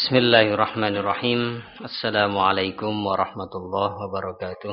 Bismillahirrahmanirrahim. Assalamualaikum warahmatullahi wabarakatuh.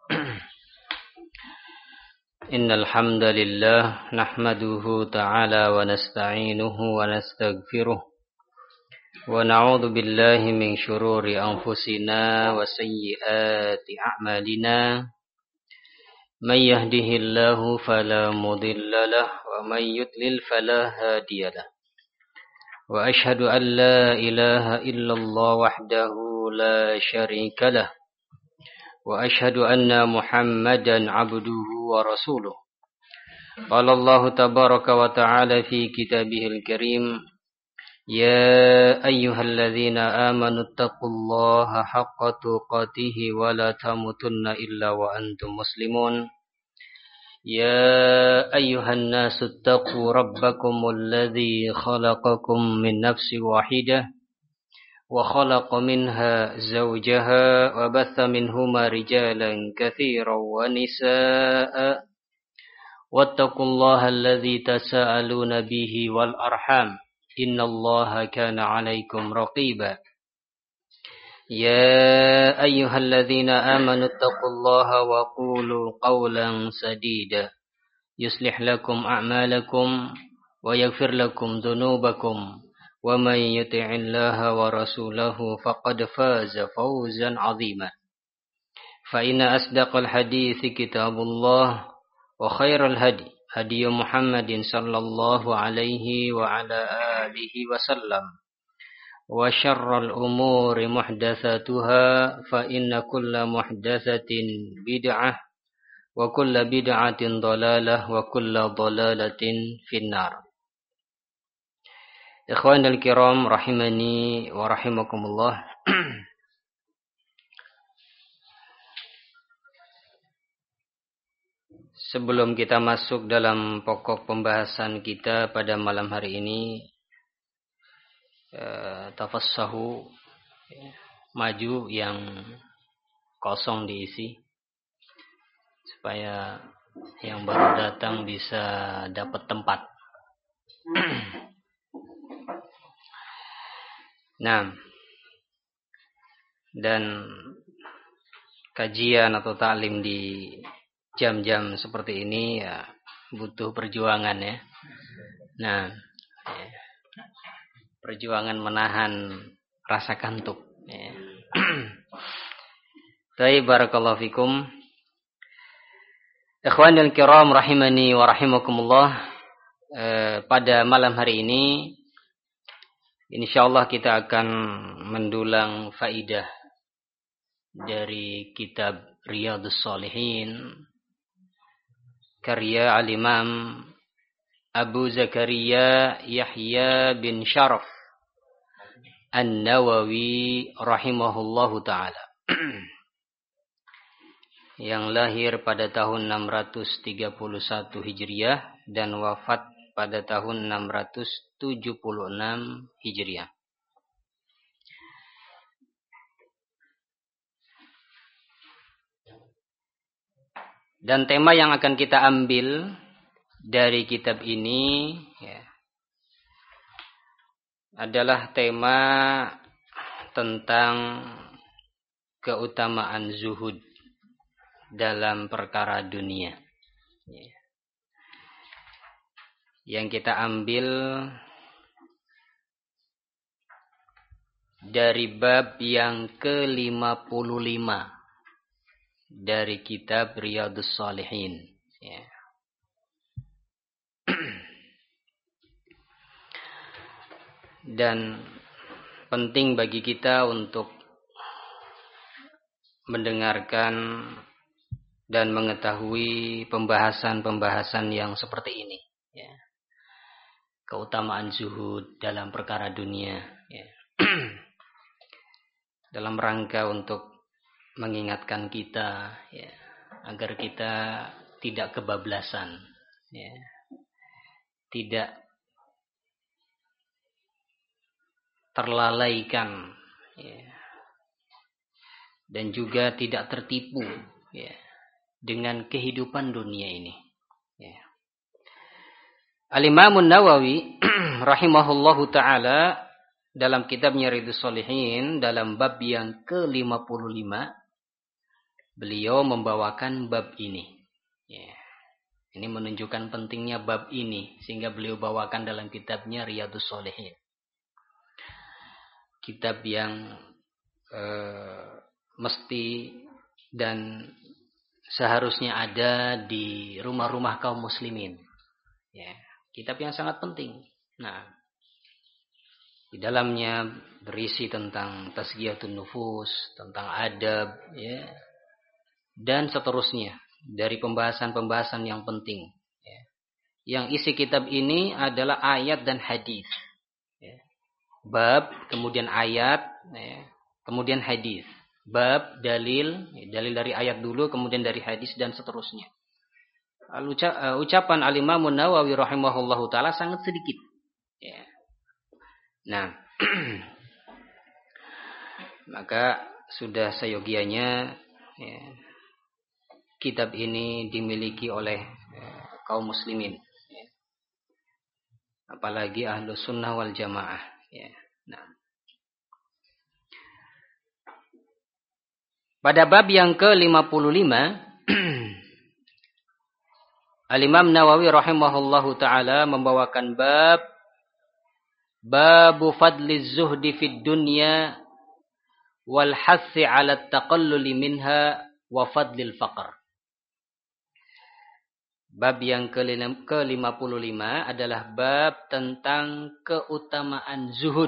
Innal hamdalillah nahmaduhu ta'ala wa nasta'inuhu wa nastaghfiruh wa na'udzu billahi min shururi anfusina wa sayyiati a'malina. May yahdihillahu fala mudilla lahu wa may yudlil fala hadiyalah. Wa ashhadu an la ilaha illallah wahdahu la syarika lah. Wa ashhadu anna Muhammadan abduhu wa rasuluh. Qala Allah tabaraka wa ta'ala fi kitabihil karim, ya ayyuhalladzina amanu taqullaha haqqa tuqatih wa la tamutunna illa wa antum muslimun. يا أيها الناس اتقوا ربكم الذي خلقكم من نفس واحدة وخلق منها زوجها وبث منهما رجالا كثيرا ونساء واتقوا الله الذي تساءلون به والأرحام إن الله كان عليكم رقيبا يا أيها الذين آمنوا اتقوا الله وقولوا قولا سديدا يصلح لكم أعمالكم ويغفر لكم ذنوبكم ومن يطع الله ورسوله فقد فاز فوزا عظيما فإن أصدق الحديث كتاب الله وخير الهدي هدي محمد صلى الله عليه وعلى آله وسلم وشر الأمور محدثاتها فإن كل محدثة بدعة وكل بدعة ضلالة وكل ضلالة في النار. إخواني الكرام rahimani wa rahimakumullah. Sebelum kita masuk dalam pokok pembahasan kita pada malam hari ini, tafassahu, maju yang kosong diisi supaya yang baru datang bisa dapat tempat. Nah, dan kajian atau ta'lim di jam-jam seperti ini ya butuh perjuangan ya. Nah, perjuangan menahan rasa kantuk. Baik, barakallahu fikum. Ikhwanul kiram rahimani wa rahimakumullah. Pada malam hari ini insyaallah kita akan mendulang faidah dari kitab Riyadhus Shalihin karya al-Imam Abu Zakaria Yahya bin Sharaf An-Nawawi rahimahullahu ta'ala yang lahir pada tahun 631 Hijriah dan wafat pada tahun 676 Hijriah. Dan tema yang akan kita ambil dari kitab ini ya, adalah tema tentang keutamaan zuhud dalam perkara dunia. Ya. Yang kita ambil dari bab yang ke-55 dari kitab Riyadhus Shalihin. Ya. Dan penting bagi kita untuk mendengarkan dan mengetahui pembahasan-pembahasan yang seperti ini ya. Keutamaan zuhud dalam perkara dunia ya. Dalam rangka untuk mengingatkan kita ya, agar kita tidak kebablasan ya. Tidak terlalaikan ya. Dan juga tidak tertipu ya, dengan kehidupan dunia ini ya. Al-Imam An-Nawawi rahimahullahu ta'ala dalam kitabnya Riyadhus Shalihin dalam bab yang ke-55 beliau membawakan bab ini. Ya. Ini menunjukkan pentingnya bab ini sehingga beliau bawakan dalam kitabnya Riyadhus Shalihin. Kitab yang mesti dan seharusnya ada di rumah-rumah kaum muslimin. Ya, kitab yang sangat penting. Nah, di dalamnya berisi tentang tazkiyatun nufus, tentang adab, ya, dan seterusnya dari pembahasan-pembahasan yang penting. Ya. Yang isi kitab ini adalah ayat dan hadis. Ya. Bab, kemudian ayat, ya, kemudian hadis. Bab, dalil dari ayat dulu, kemudian dari hadis dan seterusnya. Ucapan Al-Imam Nawawi rahimahullahu taala sangat sedikit. Ya. Nah, maka sudah seyogianya ya, kitab ini dimiliki oleh kaum muslimin. Ya. Apalagi Ahlus Sunnah wal Jamaah. Ya. Nah. Pada bab yang ke-55 Al-Imam Nawawi rahimahullahu taala membawakan babu fadli zuhdi fid dunya wal hassi 'ala at-taqalluli minha wa fadlil faqr. Bab yang ke-55 adalah bab tentang keutamaan zuhud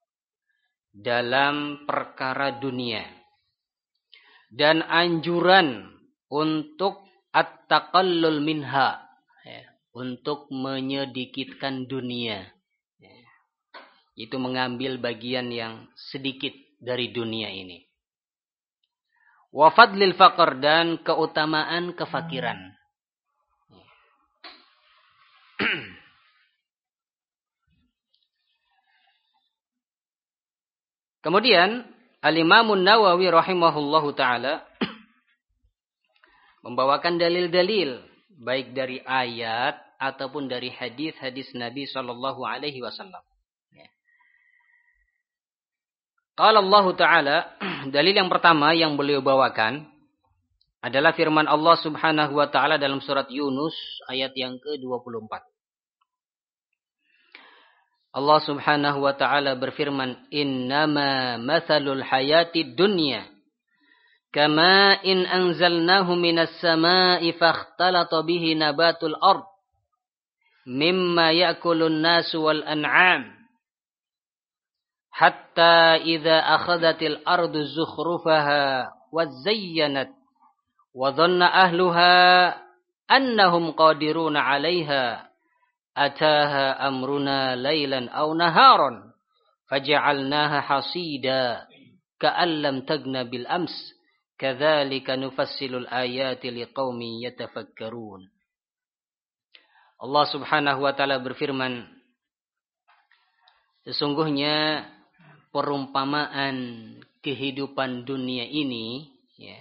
dalam perkara dunia dan anjuran untuk at-taqallul minha, ya, untuk menyedikitkan dunia, ya, itu mengambil bagian yang sedikit dari dunia ini. Wa fadlil faqr, dan keutamaan kefakiran. Kemudian Al-Imam Nawawi rahimahullahu taala membawakan dalil-dalil baik dari ayat ataupun dari hadis-hadis Nabi sallallahu alaihi wasallam. Qala Allah taala, dalil yang pertama yang beliau bawakan adalah firman Allah Subhanahu wa taala dalam surat Yunus ayat yang ke-24. Allah Subhanahu wa taala berfirman, "Innama mathalul hayatid dunya kama in anzalnahu minas sama'i fakhtalata bihi nabatul ard mimma ya'kulun nasu wal an'am hatta idza akhadhatil ardu zukhrufaha wa zayyanat wa dhanna ahluha annahum qadiruna 'alayha ataha amruna laylan aw naharan faja'alnaha hasida ka'an lam tagna bil ams kadzalika nufassilul ayati liqaumin yatafakkarun." Allah Subhanahu wa taala berfirman, sesungguhnya perumpamaan kehidupan dunia ini, ya,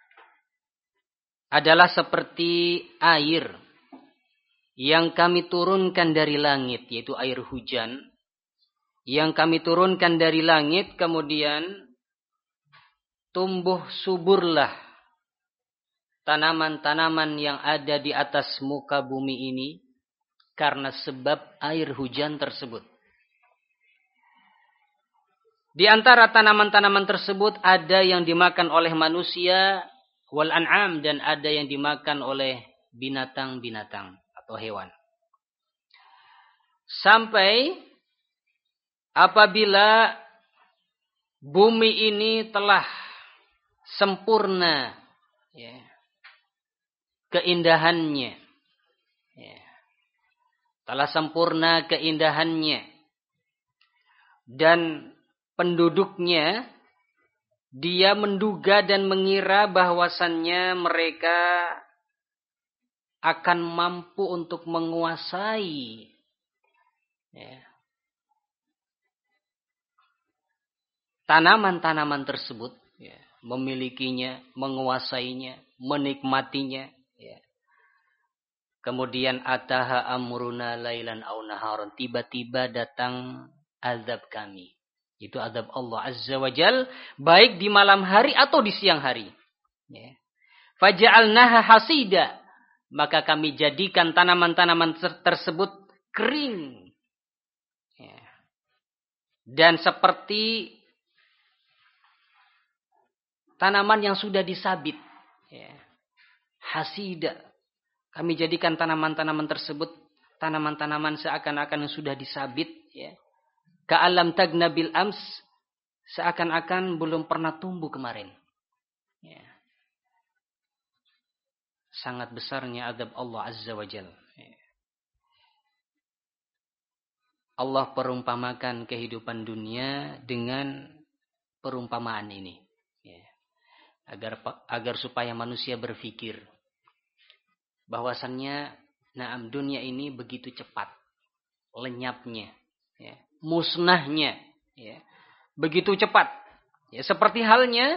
adalah seperti air yang kami turunkan dari langit, yaitu air hujan yang kami turunkan dari langit, kemudian tumbuh suburlah tanaman-tanaman yang ada di atas muka bumi ini karena sebab air hujan tersebut. Di antara tanaman-tanaman tersebut ada yang dimakan oleh manusia wal an'am, dan ada yang dimakan oleh binatang-binatang atau hewan. Sampai apabila bumi ini telah sempurna, ya, keindahannya, ya, telah sempurna keindahannya, dan penduduknya, dia menduga dan mengira bahwasannya mereka akan mampu untuk menguasai, ya, tanaman-tanaman tersebut, ya, memilikinya, menguasainya, menikmatinya. Ya. Kemudian ataha amruna lailan aw naharon, tiba-tiba datang azab kami. Itu azab Allah Azza wa Jal, baik di malam hari atau di siang hari. Ya. Faja'alnaha hasida, maka kami jadikan tanaman-tanaman tersebut kering. Ya. Dan seperti tanaman yang sudah disabit. Ya. Hasida. Kami jadikan tanaman-tanaman tersebut tanaman-tanaman seakan-akan yang sudah disabit. Ya. Ka'alam tagna bil ams, seakan-akan belum pernah tumbuh kemarin. Ya. Sangat besarnya azab Allah Azza wa Jalla. Ya. Allah perumpamakan kehidupan dunia dengan perumpamaan ini. Ya. Agar supaya manusia berpikir bahwasannya dunia ini begitu cepat lenyapnya. Ya. Musnahnya, ya, begitu cepat. Ya, seperti halnya,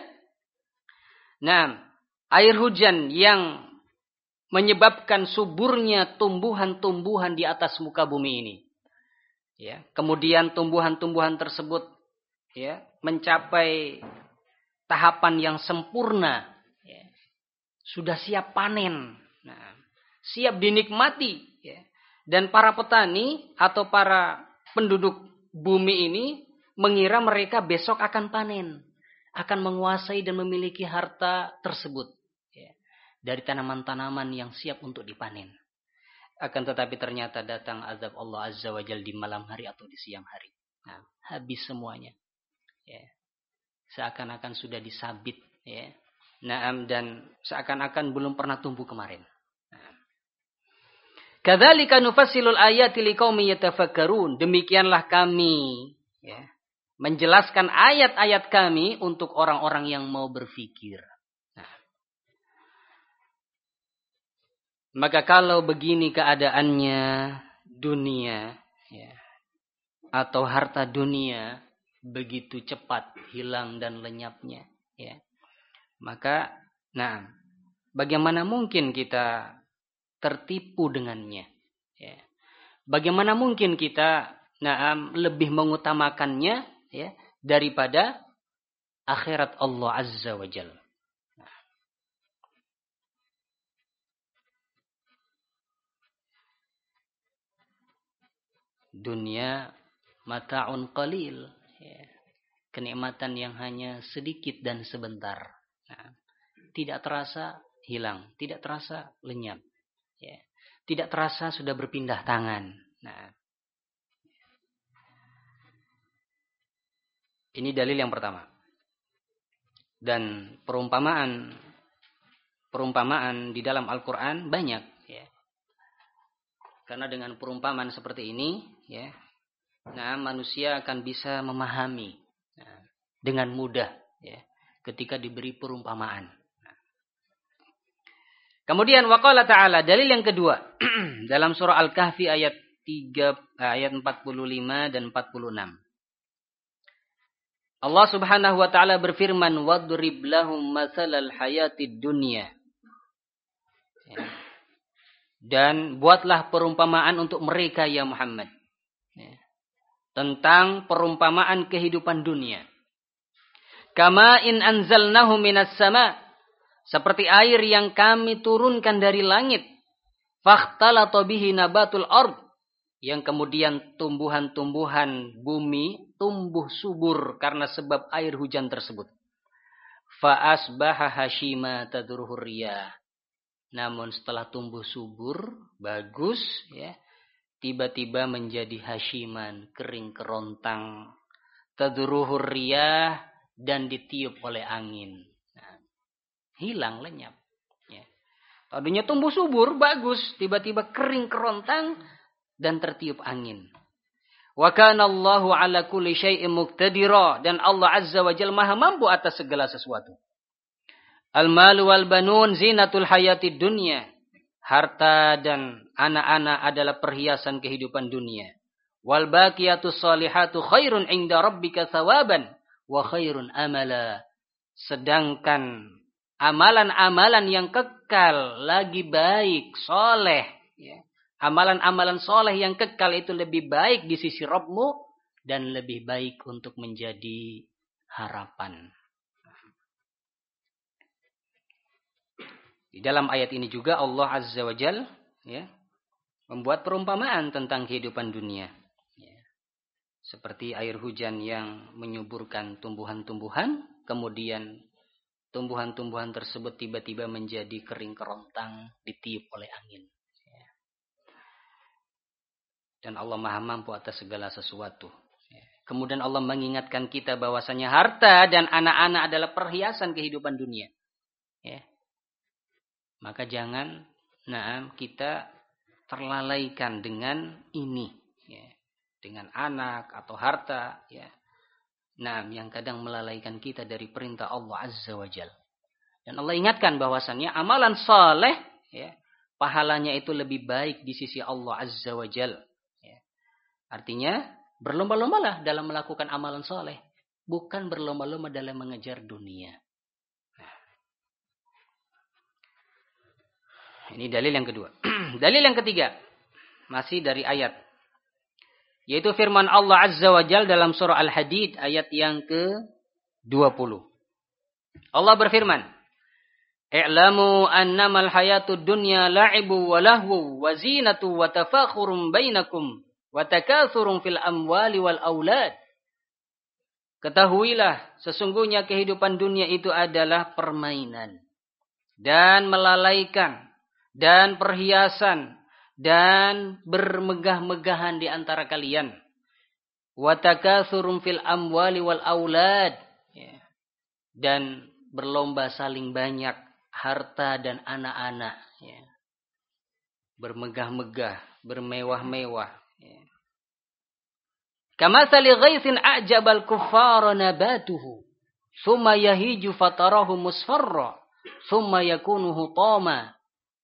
air hujan yang menyebabkan suburnya tumbuhan-tumbuhan di atas muka bumi ini. Ya, kemudian tumbuhan-tumbuhan tersebut, ya, mencapai tahapan yang sempurna, ya, sudah siap panen, siap dinikmati. Ya. Dan para petani atau para penduduk bumi ini mengira mereka besok akan panen, akan menguasai dan memiliki harta tersebut, ya, dari tanaman-tanaman yang siap untuk dipanen. Akan tetapi ternyata datang azab Allah Azza wa Jalla di malam hari atau di siang hari. Habis semuanya. Ya. Seakan-akan sudah disabit, ya. Dan seakan-akan belum pernah tumbuh kemarin. Kadzalika nufassilul ayati liqaumin yatafakkarun. Demikianlah kami, ya, menjelaskan ayat-ayat kami untuk orang-orang yang mau berfikir. Maka kalau begini keadaannya dunia, ya, atau harta dunia begitu cepat hilang dan lenyapnya, ya, maka bagaimana mungkin kita tertipu dengannya? Ya. Bagaimana mungkin kita lebih mengutamakannya, ya, daripada akhirat Allah Azza wa Jalla? Dunia mata'un qalil, ya, kenikmatan yang hanya sedikit dan sebentar. Tidak terasa hilang, tidak terasa lenyap. Ya. Tidak terasa sudah berpindah tangan. Ini dalil yang pertama. Dan perumpamaan di dalam Al-Quran banyak. Ya. Karena dengan perumpamaan seperti ini, ya, manusia akan bisa memahami dengan mudah, ya, ketika diberi perumpamaan. Kemudian waqala ta'ala, dalil yang kedua dalam surah Al-Kahfi ayat 45 dan 46. Allah Subhanahu wa taala berfirman, "Wadrib lahum matsalal hayatid dunya." Ya. Dan buatlah perumpamaan untuk mereka ya Muhammad. Ya. Tentang perumpamaan kehidupan dunia. Kama in anzalnahu minas sama', seperti air yang kami turunkan dari langit. Fakhtalata bihi nabatul ard, yang kemudian tumbuhan-tumbuhan bumi tumbuh subur karena sebab air hujan tersebut. Fa asbaha hashima tadruhu riyah. Namun setelah tumbuh subur, bagus, ya, tiba-tiba menjadi hashiman, kering kerontang. Tadruhu riyah, dan ditiup oleh angin. Hilang, lenyap. Ya. Tadinya tumbuh subur, bagus. Tiba-tiba kering kerontang dan tertiup angin. Wa kana Allahu ala kulli syai'in muqtadira, dan Allah Azza wa Jalla Maha mampu atas segala sesuatu. Al-malu wal banun zinatul hayatid dunya. Harta dan anak-anak adalah perhiasan kehidupan dunia. Wal baqiyatus salihatu khairun 'inda rabbika thawaban wa khairun amala. Sedangkan amalan-amalan yang kekal lagi baik, soleh. Ya. Amalan-amalan soleh yang kekal itu lebih baik di sisi Rabbmu dan lebih baik untuk menjadi harapan. Di dalam ayat ini juga Allah Azza wa Jalla membuat perumpamaan tentang kehidupan dunia. Seperti air hujan yang menyuburkan tumbuhan-tumbuhan, kemudian tumbuhan-tumbuhan tersebut tiba-tiba menjadi kering kerontang, ditiup oleh angin. Dan Allah Maha mampu atas segala sesuatu. Kemudian Allah mengingatkan kita bahwasanya harta dan anak-anak adalah perhiasan kehidupan dunia. Maka jangan kita terlalaikan dengan ini, dengan anak atau harta, yang kadang melalaikan kita dari perintah Allah Azza wa Jalla. Dan Allah ingatkan bahwasannya amalan saleh, pahalanya itu lebih baik di sisi Allah Azza wa Jalla. Artinya berlomba-lombalah dalam melakukan amalan saleh, bukan berlomba-lomba dalam mengejar dunia. Ini dalil yang kedua. Dalil yang ketiga, masih dari ayat, yaitu firman Allah Azza wa Jalla dalam surah Al-Hadid ayat yang ke-20. Allah berfirman, "I'lamu annamal hayatud dunya la'ibu wa lahwu wa zinatu wa tafakhurum bainakum wa takatsurun fil amwali wal aulad." Ketahuilah, sesungguhnya kehidupan dunia itu adalah permainan dan melalaikan dan perhiasan dan bermegah-megahan di antara kalian. Wa takatsurun fil amwali wal aulad, dan berlomba saling banyak harta dan anak-anak, bermegah-megah, bermewah-mewah. Kamatsali ghaitsin a'jabal kuffara nabatuhu tsumma yahiju fatarahu musfarra tsumma yakunu hutama.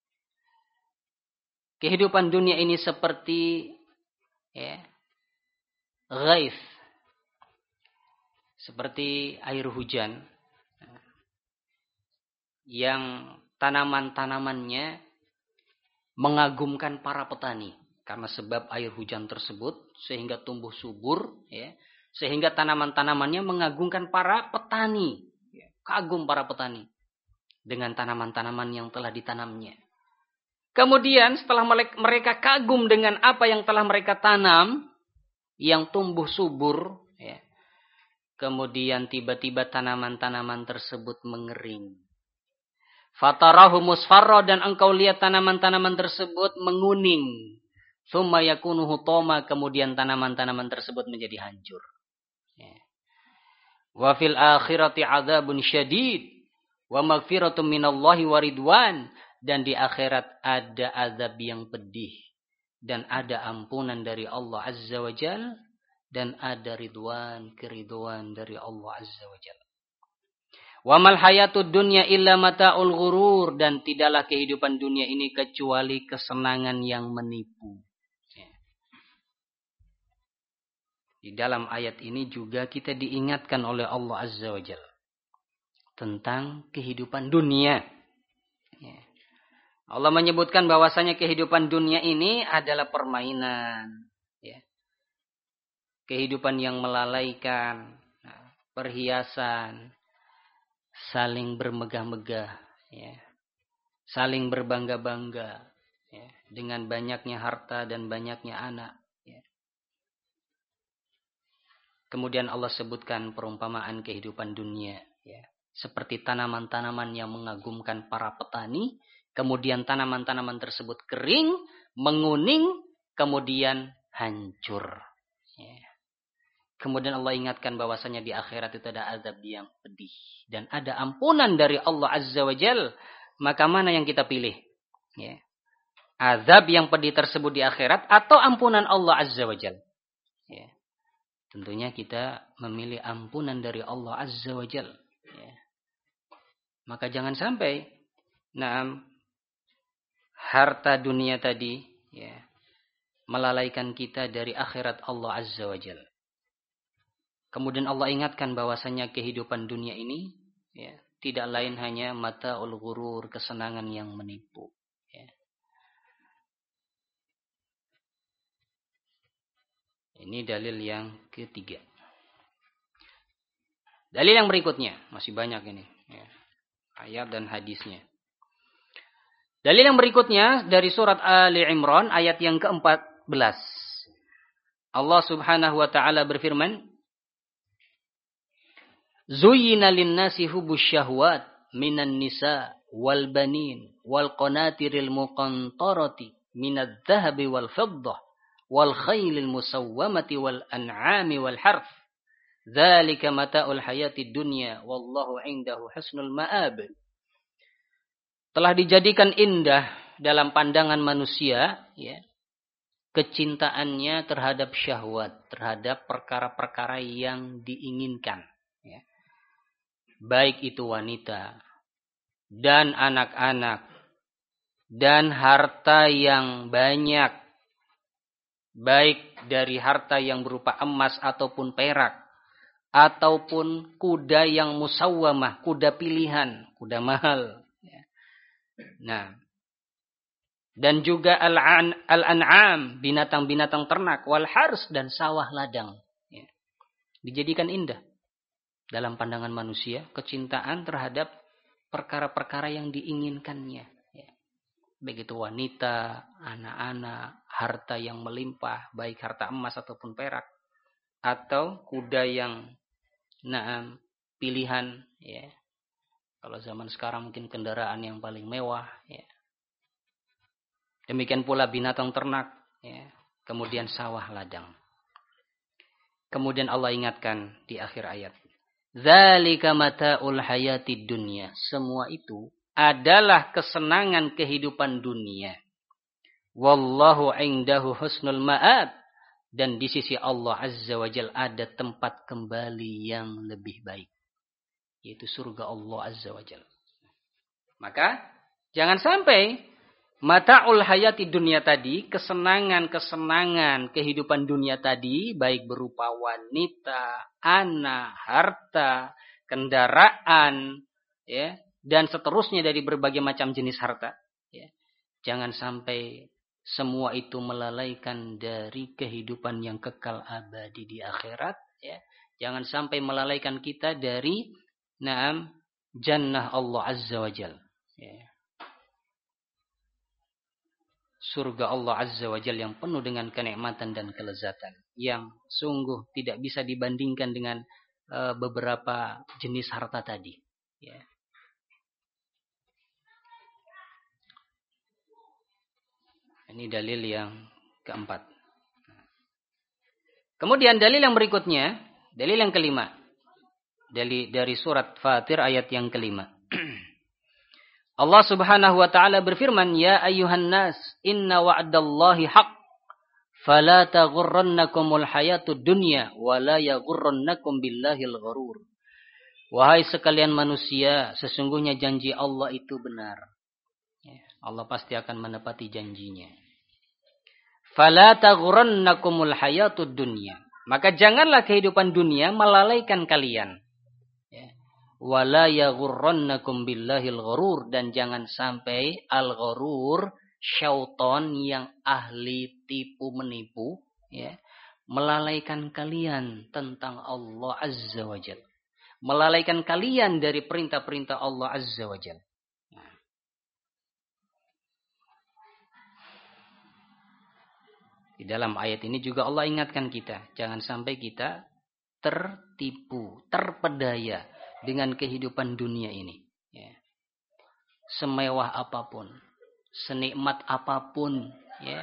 Kehidupan dunia ini seperti ghaits, seperti air hujan yang tanaman-tanamannya mengagumkan para petani karena sebab air hujan tersebut sehingga tumbuh subur, sehingga tanaman-tanamannya mengagumkan para petani, kagum para petani dengan tanaman-tanaman yang telah ditanamnya. Kemudian setelah mereka kagum dengan apa yang telah mereka tanam, yang tumbuh subur, kemudian tiba-tiba tanaman-tanaman tersebut mengering. Fatarahu musfarra, dan engkau lihat tanaman-tanaman tersebut menguning. Tsumma yakunu hutama, kemudian tanaman-tanaman tersebut menjadi hancur. Wa fil akhirati adzabun syadid wa maghfiratun minallahi wa ridwan. Dan di akhirat ada azab yang pedih dan ada ampunan dari Allah Azza wa Jalla dan ada keriduan dari Allah Azza wa Jalla. Wa mal hayatud dunya illa mata'ul ghurur, dan tidaklah kehidupan dunia ini kecuali kesenangan yang menipu. Di dalam ayat ini juga kita diingatkan oleh Allah Azza wa Jalla tentang kehidupan dunia. Allah menyebutkan bahwasanya kehidupan dunia ini adalah permainan, kehidupan yang melalaikan, perhiasan, saling bermegah-megah, saling berbangga-bangga, dengan banyaknya harta dan banyaknya anak. Kemudian Allah sebutkan perumpamaan kehidupan dunia, seperti tanaman-tanaman yang mengagumkan para petani. Kemudian tanaman-tanaman tersebut kering, menguning, kemudian hancur. Kemudian Allah ingatkan bahwasanya di akhirat itu ada azab yang pedih. Dan ada ampunan dari Allah Azza wa Jalla. Maka mana yang kita pilih? Azab yang pedih tersebut di akhirat atau ampunan Allah Azza wa Jalla? Tentunya kita memilih ampunan dari Allah Azza wa Jalla. Maka jangan sampai harta dunia tadi melalaikan kita dari akhirat Allah Azza wa Jalla. Kemudian Allah ingatkan bahwasanya kehidupan dunia ini tidak lain hanya mata'ul ghurur, kesenangan yang menipu. Ini dalil yang ketiga. Dalil yang berikutnya, masih banyak ini. Ya. Ayat dan hadisnya. Dalil yang berikutnya dari surat Ali Imran ayat yang ke-14. Allah Subhanahu wa taala berfirman, "Zuyyina lin-nasi hubbus syahwat minan nisa wal banin wal qanatiril muqantarati minadh dhahabi wal fiddah wal khailil musawwamati wal an'ami wal harth. Dzalika mata'ul hayatid dunya wallahu 'indahu husnul ma'ab." Telah dijadikan indah dalam pandangan manusia, ya, kecintaannya terhadap syahwat, terhadap perkara-perkara yang diinginkan, ya. Baik itu wanita dan anak-anak dan harta yang banyak, baik dari harta yang berupa emas ataupun perak, ataupun kuda yang musawwamah, kuda pilihan, kuda mahal. Nah, dan juga al-an'am, binatang-binatang ternak, wal hars, dan sawah ladang. Ya. Dijadikan indah dalam pandangan manusia, kecintaan terhadap perkara-perkara yang diinginkannya. Ya. Baik itu wanita, anak-anak, harta yang melimpah, baik harta emas ataupun perak, atau kuda yang pilihan. Ya. Kalau zaman sekarang mungkin kendaraan yang paling mewah. Ya. Demikian pula binatang ternak. Ya. Kemudian sawah ladang. Kemudian Allah ingatkan di akhir ayat. Dzalika mata'ul hayatid dunya. Semua itu adalah kesenangan kehidupan dunia. Wallahu indahu husnul ma'ab. Dan di sisi Allah Azza wa Jalla ada tempat kembali yang lebih baik. Yaitu surga Allah Azza wa Jalla. Maka jangan sampai mata'ul hayati dunia tadi, kesenangan-kesenangan kehidupan dunia tadi, baik berupa wanita, anak, harta, kendaraan, ya, dan seterusnya dari berbagai macam jenis harta. Ya. Jangan sampai semua itu melalaikan dari kehidupan yang kekal abadi di akhirat. Ya. Jangan sampai melalaikan kita dari jannah Allah Azza wa Jalla. Ya. Surga Allah Azza wa Jalla yang penuh dengan kenikmatan dan kelezatan. Yang sungguh tidak bisa dibandingkan dengan beberapa jenis harta tadi. Ya. Ini dalil yang keempat. Kemudian dalil yang berikutnya, dalil yang kelima. Dari surat Fatir ayat yang kelima. Allah Subhanahu wa taala berfirman, "Ya ayyuhan nas, inna wa'dallahi haqq, fala taghurrannakumul hayatud dunya wa la yaghurrannakum billahil gharur." Wahai sekalian manusia, sesungguhnya janji Allah itu benar. Allah pasti akan menepati janjinya. Fala taghurrannakumul hayatud dunya. Maka janganlah kehidupan dunia melalaikan kalian. Wala yaghurrannakum billahil gharur, dan jangan sampai al-gharur, syaitan yang ahli tipu menipu, ya, melalaikan kalian tentang Allah Azza wa Jalla. Melalaikan kalian dari perintah-perintah Allah Azza wa Jalla. Di dalam ayat ini juga Allah ingatkan kita, jangan sampai kita tertipu, terpedaya dengan kehidupan dunia ini. Ya. Semewah apapun, senikmat apapun, ya.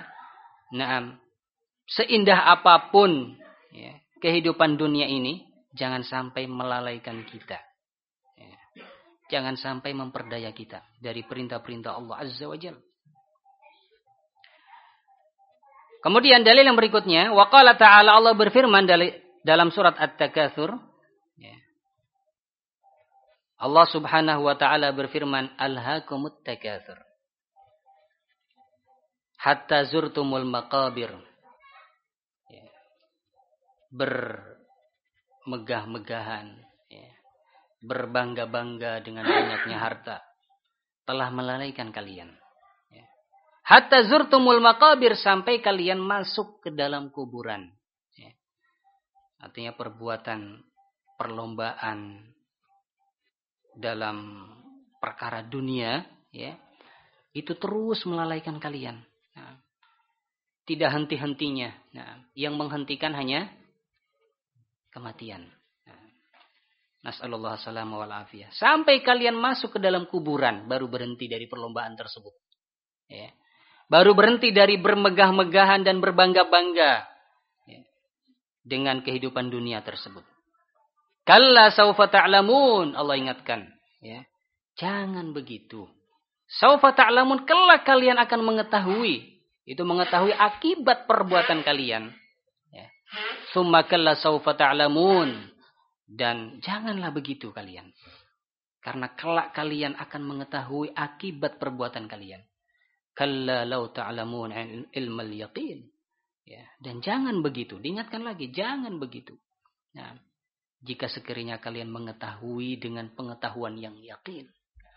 Seindah apapun, ya, kehidupan dunia ini, jangan sampai melalaikan kita. Ya. Jangan sampai memperdaya kita dari perintah-perintah Allah Azza wa Jalla. Kemudian dalil yang berikutnya, wa qala ta'ala, Allah berfirman dalam surat At-Takatsur. Allah Subhanahu wa taala berfirman, "Alhaakumut takatsur hatta zurtumul maqabir." Bermegah-megahan, berbangga-bangga dengan banyaknya harta telah melalaikan kalian. Hatta zurtumul maqabir, sampai kalian masuk ke dalam kuburan. artinya perbuatan perlombaan dalam perkara dunia, ya, itu terus melalaikan kalian. Nah, tidak henti-hentinya. Nah, yang menghentikan hanya kematian. Nas'alullah salamah wal afiyah. Sampai kalian masuk ke dalam kuburan, baru berhenti dari perlombaan tersebut. Ya. Baru berhenti dari bermegah-megahan dan berbangga-bangga, ya, dengan kehidupan dunia tersebut. Kalla saufa ta'lamun, Allah ingatkan. Ya. Jangan begitu. Saufa ta'lamun, kelak kalian akan mengetahui. Itu mengetahui akibat perbuatan kalian. Ya. Summa kalla saufa ta'lamun. Dan janganlah begitu kalian. Karena kelak kalian akan mengetahui akibat perbuatan kalian. Kalla law ta'lamun ilmal yaqin. Ya. Dan jangan begitu. Diingatkan lagi, jangan begitu. Nah, jika sekiranya kalian mengetahui dengan pengetahuan yang yakin.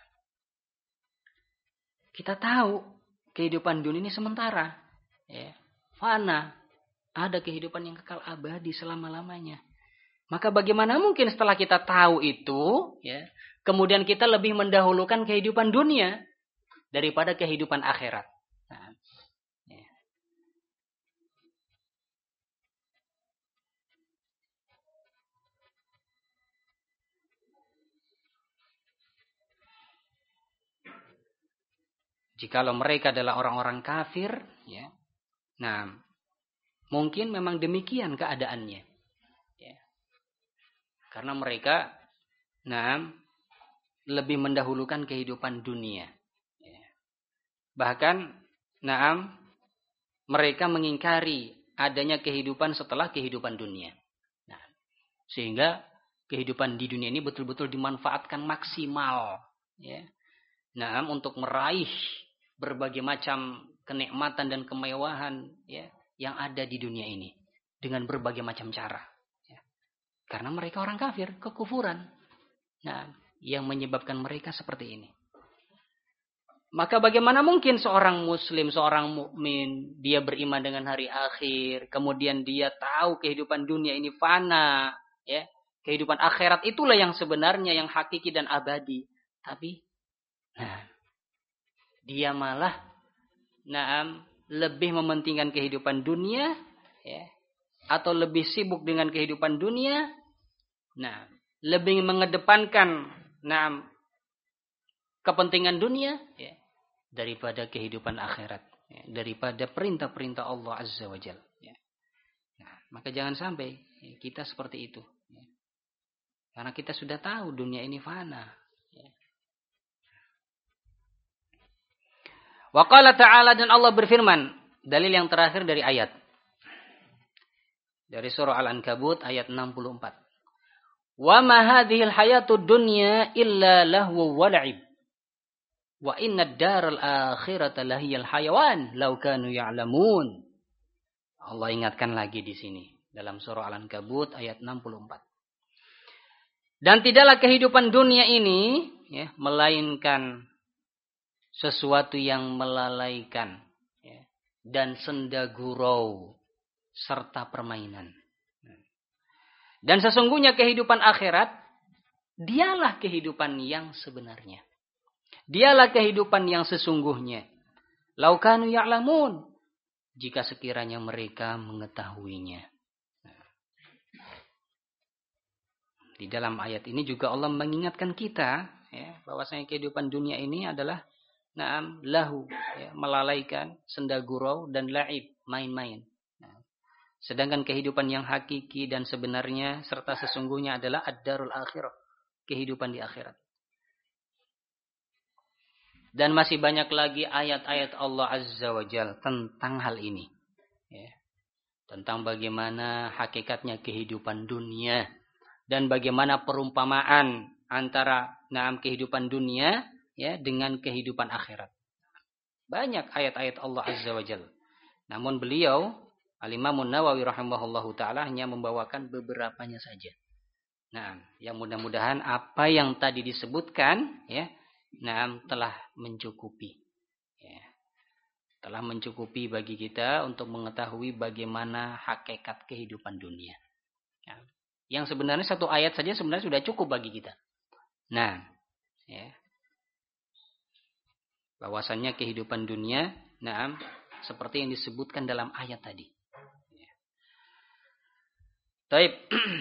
Kita tahu kehidupan dunia ini sementara. Ya. Fana. Ada kehidupan yang kekal abadi selama-lamanya. Maka bagaimana mungkin setelah kita tahu itu, ya, kemudian kita lebih mendahulukan kehidupan dunia daripada kehidupan akhirat. Nah, ya. Jikalau mereka adalah orang-orang kafir, ya, nah, mungkin memang demikian keadaannya. Ya. Karena mereka, nah, lebih mendahulukan kehidupan dunia. Ya. Bahkan, nah, mereka mengingkari adanya kehidupan setelah kehidupan dunia. Nah, sehingga kehidupan di dunia ini betul-betul dimanfaatkan maksimal. Ya. Nah, untuk meraih berbagai macam kenikmatan dan kemewahan, ya, yang ada di dunia ini. Dengan berbagai macam cara. Ya. Karena mereka orang kafir, kekufuran. Nah, yang menyebabkan mereka seperti ini. Maka bagaimana mungkin seorang muslim, seorang mukmin, dia beriman dengan hari akhir, kemudian dia tahu kehidupan dunia ini fana, ya. Kehidupan akhirat itulah yang sebenarnya, yang hakiki dan abadi. Tapi, nah, dia malah, nah, lebih mementingkan kehidupan dunia, ya, atau lebih sibuk dengan kehidupan dunia, nah, lebih mengedepankan, nah, kepentingan dunia, ya, daripada kehidupan akhirat, ya, daripada perintah-perintah Allah Azza wa Jalla. Ya. Nah, maka jangan sampai kita seperti itu, ya. Karena kita sudah tahu dunia ini fana. Ya. Wa qala ta'ala, dan Allah berfirman, dalil yang terakhir dari ayat. Dari surah Al-Ankabut ayat 64. Wa ma hadhil hayatud dunya illa lahu wa la'ib. Wa inna ad-daral akhirata lahiyal hayawan law kanu ya'lamun. Allah ingatkan lagi di sini dalam surah Al-Ankabut ayat 64. Dan tidaklah kehidupan dunia ini, ya, melainkan sesuatu yang melalaikan, ya, dan senda gurau serta permainan. Dan sesungguhnya kehidupan akhirat, dialah kehidupan yang sebenarnya. Dialah kehidupan yang sesungguhnya. Lau kanu ya'lamun, jika sekiranya mereka mengetahuinya. Di dalam ayat ini juga Allah mengingatkan kita, ya, bahwasanya kehidupan dunia ini adalah na'am lahu, ya, melalaikan, senda gurau, dan la'ib, main-main. Sedangkan kehidupan yang hakiki dan sebenarnya serta sesungguhnya adalah ad-darul akhirah, kehidupan di akhirat. Dan masih banyak lagi ayat-ayat Allah Azza wa Jalla tentang hal ini. Ya. Tentang bagaimana hakikatnya kehidupan dunia. Dan bagaimana perumpamaan antara kehidupan dunia, ya, dengan kehidupan akhirat. Banyak ayat-ayat Allah Azza wa Jalla. Namun beliau, Al-Imam Nawawi rahimahullahu ta'ala, hanya membawakan beberapanya saja. Nah, yang mudah-mudahan apa yang tadi disebutkan, ya, telah mencukupi, ya. Telah mencukupi bagi kita untuk mengetahui bagaimana hakikat kehidupan dunia. Ya. Yang sebenarnya satu ayat saja sebenarnya sudah cukup bagi kita. Nah, ya. Bahwasannya kehidupan dunia, seperti yang disebutkan dalam ayat tadi. Ya. Baik.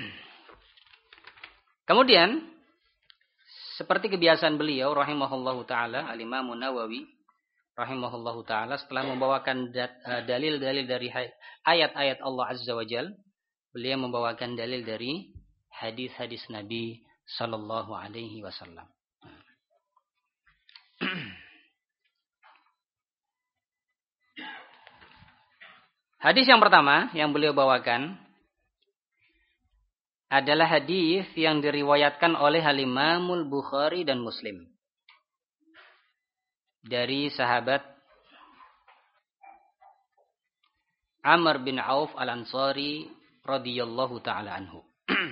Kemudian, seperti kebiasaan beliau, rahimahullahu ta'ala, Al-Imam Nawawi, rahimahullahu ta'ala, setelah membawakan dalil-dalil dari ayat-ayat Allah Azza wa Jal, beliau membawakan dalil dari hadis-hadis Nabi Sallallahu Alaihi Wasallam. Hadis yang pertama yang beliau bawakan adalah hadis yang diriwayatkan oleh Al-Imamul Bukhari dan Muslim dari sahabat Amr bin Auf Al-Ansari radhiyallahu taala anhu.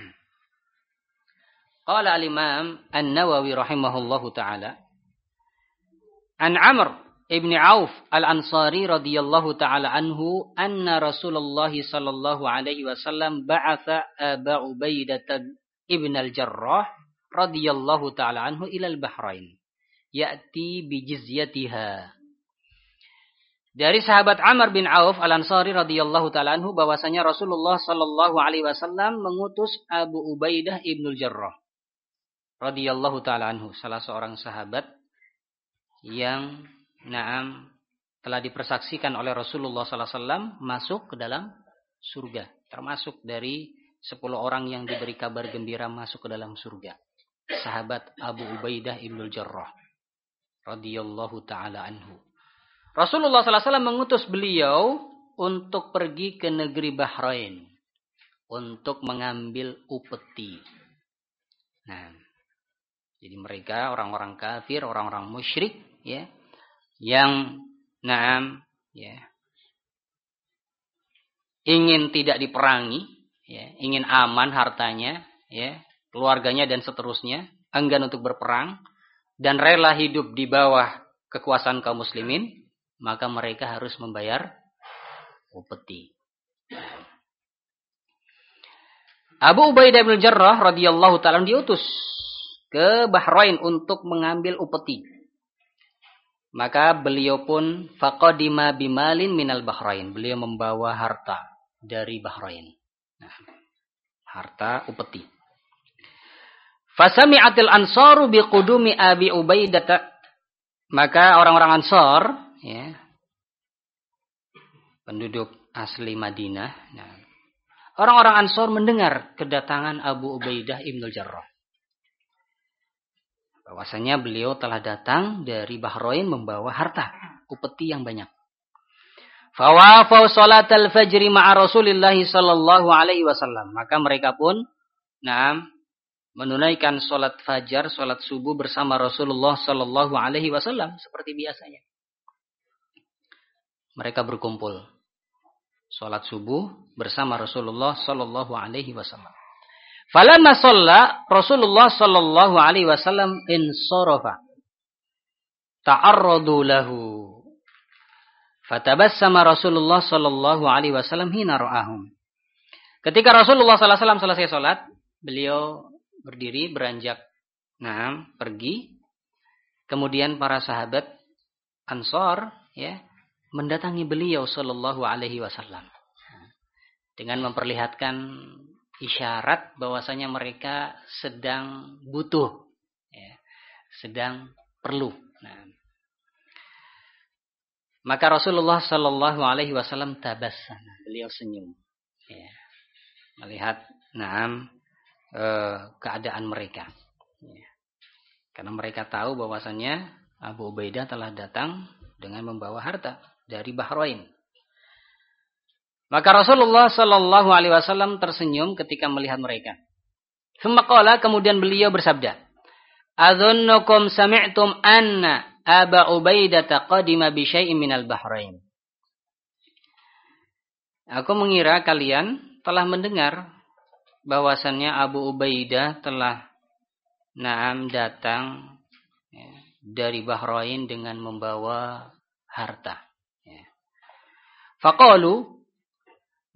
Qala al-Imam An-Nawawi rahimahullahu taala an Amr ibn Auf Al-Ansari radhiyallahu taala anhu anna Rasulullah sallallahu alaihi wasallam ba'atha Aba Ubaidah ibn al-Jarrah radhiyallahu taala anhu ila al-Bahrain ya'ti bi jizyatiha. Dari sahabat Amr bin Auf Al-Ansari radhiyallahu taala anhu bahwasanya Rasulullah sallallahu alaihi wasallam mengutus Abu Ubaidah ibn al-Jarrah radhiyallahu taala anhu, salah seorang sahabat yang telah dipersaksikan oleh Rasulullah sallallahu alaihi wasallam masuk ke dalam surga, termasuk dari 10 orang yang diberi kabar gembira masuk ke dalam surga. Sahabat Abu Ubaidah ibn al-Jarrah radhiyallahu taala anhu. Rasulullah sallallahu alaihi wasallam mengutus beliau untuk pergi ke negeri Bahrain untuk mengambil upeti. Nah, jadi mereka orang-orang kafir, orang-orang musyrik, ya, yang ingin tidak diperangi, ya, ingin aman hartanya, ya, keluarganya dan seterusnya, enggan untuk berperang dan rela hidup di bawah kekuasaan kaum muslimin, maka mereka harus membayar upeti. Abu Ubaidah bin Jarrah radhiyallahu ta'ala diutus ke Bahrain untuk mengambil upeti. Maka beliau pun faqadima bimalin minal Bahrain. Beliau membawa harta dari Bahrain. Nah, harta upeti. Fasami'atil ansaru biqudumi Abi Ubaidah. Maka orang-orang Ansar, ya, penduduk asli Madinah, nah, orang-orang Ansar mendengar kedatangan Abu Ubaidah ibn al-Jarrah. Bahwasanya beliau telah datang dari Bahrain membawa harta, upeti yang banyak. Fawafau salatal fajri ma'a Rasulillah sallallahu alaihi wasallam. Maka mereka pun menunaikan salat fajar, salat subuh bersama Rasulullah sallallahu alaihi wasallam seperti biasanya. Mereka berkumpul salat subuh bersama Rasulullah sallallahu alaihi wasallam. Falamma shalla Rasulullah sallallahu alaihi wasallam insarafa ta'arradu lahu fatabassama Rasulullah sallallahu alaihi wasallam hina ra'ahum. Ketika Rasulullah sallallahu alaihi wasallam selesai salat, beliau berdiri beranjak pergi. Kemudian para sahabat Ansar, ya, mendatangi beliau sallallahu alaihi wasallam dengan memperlihatkan isyarat bahwasanya mereka sedang butuh, ya, sedang perlu. Nah, maka Rasulullah sallallahu alaihi wasallam tabassama, beliau senyum, ya, melihat keadaan mereka, ya. Karena mereka tahu bahwasanya Abu Ubaidah telah datang dengan membawa harta dari Bahrain. Maka Rasulullah sallallahu alaihi wasallam tersenyum ketika melihat mereka. Tsumma qala, kemudian beliau bersabda, "Adzunnukum sami'tum anna Aba Ubaidah qadima bi syai'in minal Bahrain." Aku mengira kalian telah mendengar bahwasannya Abu Ubaidah telah datang, ya, dari Bahrain dengan membawa harta. Ya. Faqalu,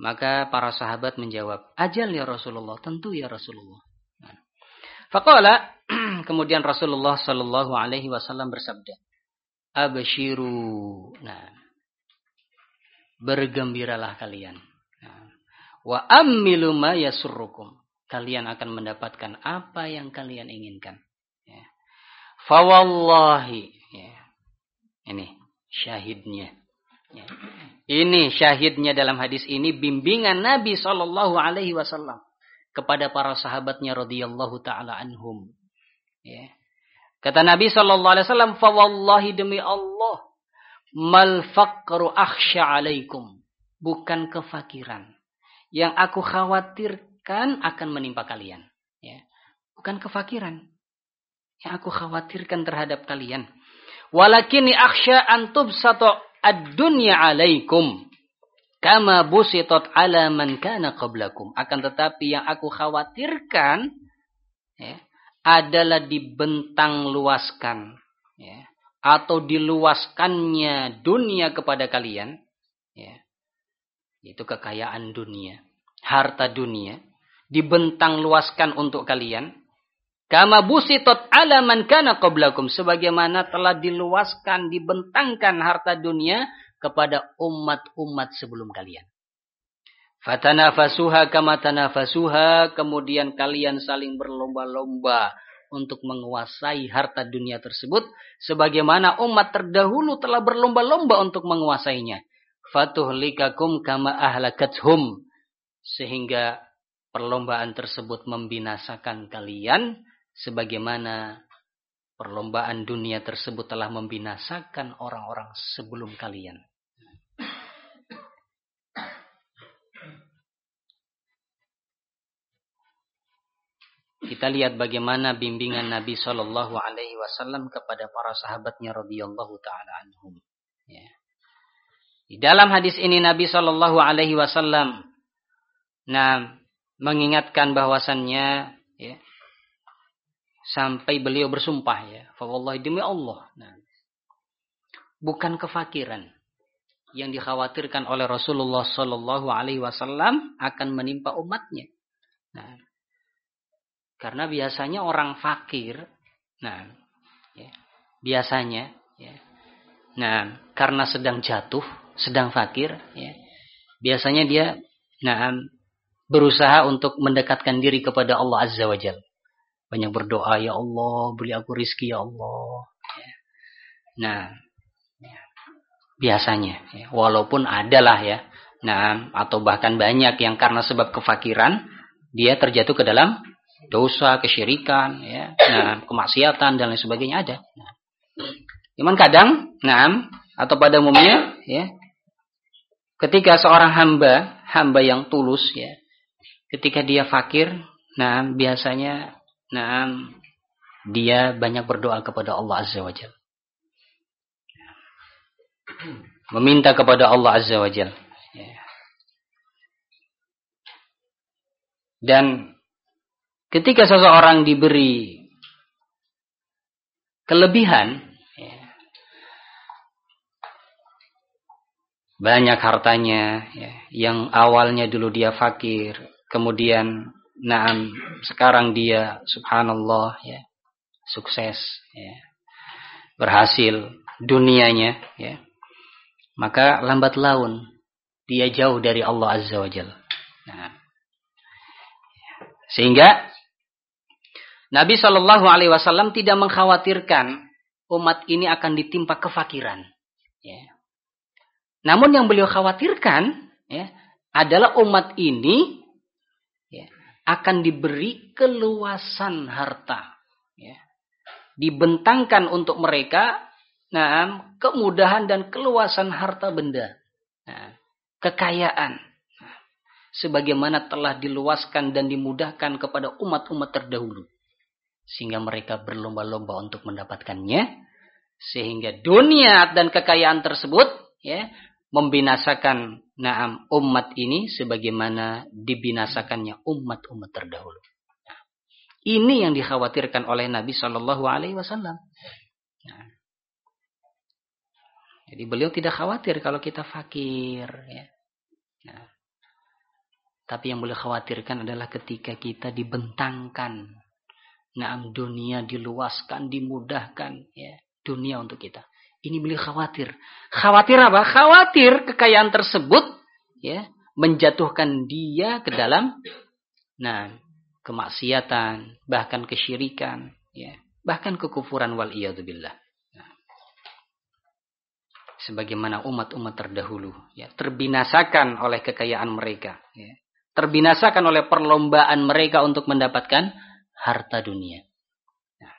Maka para sahabat menjawab, ajal ya Rasulullah, tentu ya Rasulullah. Faqala, kemudian Rasulullah sallallahu alaihi wasallam bersabda, abshiru. Nah, bergembiralah kalian. Nah, wa ammilu ma yasurrukum. Kalian akan mendapatkan apa yang kalian inginkan. Ya. Fawallahi. Ya. Ini syahidnya. Ya. Ini syahidnya dalam hadis ini bimbingan Nabi sallallahu alaihi wasallam kepada para sahabatnya radhiyallahu taala anhum. Ya. Kata Nabi sallallahu alaihi wasallam, "Fa wallahi demi Allah, mal faqru akhsha alaikum." Bukan kefakiran yang aku khawatirkan akan menimpa kalian. Ya. Bukan kefakiran yang aku khawatirkan terhadap kalian. Walakinni akhsha an tubsata ad-dunya alaikum kama busitat ala man kana qablakum. Akan tetapi yang aku khawatirkan ya, adalah dibentang luaskan ya, atau diluaskannya dunia kepada kalian ya, itu kekayaan dunia, harta dunia dibentang luaskan untuk kalian kama busitat ala man kana qablakum, sebagaimana telah diluaskan, dibentangkan harta dunia kepada umat-umat sebelum kalian. Fatanafasuha kama tanafasuha, kemudian kalian saling berlomba-lomba untuk menguasai harta dunia tersebut sebagaimana umat terdahulu telah berlomba-lomba untuk menguasainya. Fatuhlikakum kama ahlakathum, sehingga perlombaan tersebut membinasakan kalian sebagaimana perlombaan dunia tersebut telah membinasakan orang-orang sebelum kalian. Kita lihat bagaimana bimbingan Nabi Shallallahu Alaihi Wasallam kepada para sahabatnya radhiyallahu taala anhum. Ya. Di dalam hadis ini Nabi Shallallahu Alaihi Wasallam mengingatkan bahwasannya ya, sampai beliau bersumpah ya, fa wallahi demi Allah. Bukan kefakiran yang dikhawatirkan oleh Rasulullah Shallallahu Alaihi Wasallam akan menimpa umatnya. Karena biasanya orang fakir, ya, biasanya, ya, karena sedang jatuh, sedang fakir, ya, biasanya dia, berusaha untuk mendekatkan diri kepada Allah Azza wa Jalla. Banyak berdoa, ya Allah, beri aku rizki ya Allah. Ya. Biasanya, ya, walaupun adalah ya, atau bahkan banyak yang karena sebab kefakiran dia terjatuh ke dalam dosa, kesyirikan, ya, kemaksiatan dan lain sebagainya ada. Cuman kadang, atau pada umumnya, ya, ketika seorang hamba yang tulus, ya, ketika dia fakir, biasanya, dia banyak berdoa kepada Allah Azza wa Jalla, meminta kepada Allah Azza wa Jalla, ya. Dan ketika seseorang diberi kelebihan, ya, banyak hartanya, ya, yang awalnya dulu dia fakir, kemudian sekarang dia subhanallah ya, sukses, ya, berhasil dunianya, ya, maka lambat laun dia jauh dari Allah Azza wa Jalla. Sehingga Nabi Shallallahu Alaihi Wasallam tidak mengkhawatirkan umat ini akan ditimpa kefakiran. Ya. Namun yang beliau khawatirkan, ya, adalah umat ini, ya, akan diberi keluasan harta, ya, dibentangkan untuk mereka, kemudahan dan keluasan harta benda, kekayaan, sebagaimana telah diluaskan dan dimudahkan kepada umat-umat terdahulu. Sehingga mereka berlomba-lomba untuk mendapatkannya. Sehingga dunia dan kekayaan tersebut, ya, membinasakan umat ini sebagaimana dibinasakannya umat-umat terdahulu. Ini yang dikhawatirkan oleh Nabi Shallallahu Alaihi Wasallam. Jadi beliau tidak khawatir kalau kita fakir. Ya. Tapi yang boleh khawatirkan adalah ketika kita dibentangkan. Dunia diluaskan, dimudahkan. Ya, dunia untuk kita. Ini boleh khawatir. Khawatir apa? Khawatir kekayaan tersebut ya, menjatuhkan dia ke dalam kemaksiatan, bahkan kesyirikan. Ya, bahkan kekufuran wal'iyadzubillah. Sebagaimana umat-umat terdahulu. Ya, terbinasakan oleh kekayaan mereka. Ya. Terbinasakan oleh perlombaan mereka untuk mendapatkan harta dunia. Nah.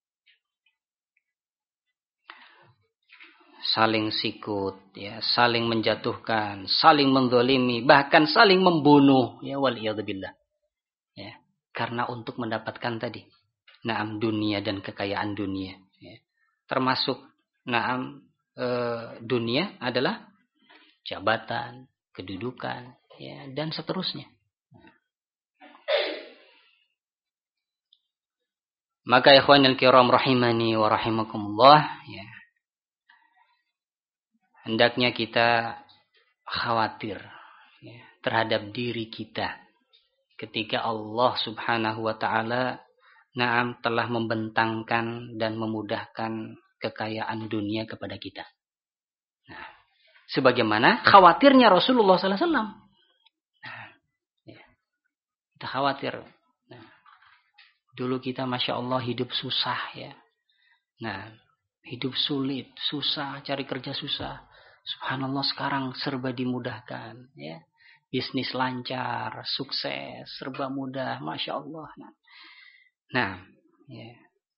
Saling sikut, ya, saling menjatuhkan, saling menzalimi, bahkan saling membunuh, ya waliyadzubillah. Ya, karena untuk mendapatkan tadi, dunia dan kekayaan dunia. Ya. Termasuk dunia adalah jabatan, kedudukan, ya, dan seterusnya. Maka ikhwanul kiram rahimani wa rahimakumullah, ya, hendaknya kita khawatir ya, terhadap diri kita ketika Allah subhanahu wa ta'ala telah membentangkan dan memudahkan kekayaan dunia kepada kita. Nah, sebagaimana khawatirnya Rasulullah sallallahu alaihi wasallam. Kita khawatir. Dulu kita Masya Allah hidup susah ya. Hidup sulit, susah, cari kerja susah. Subhanallah sekarang serba dimudahkan. Ya. Bisnis lancar, sukses, serba mudah. Masya Allah. Ya.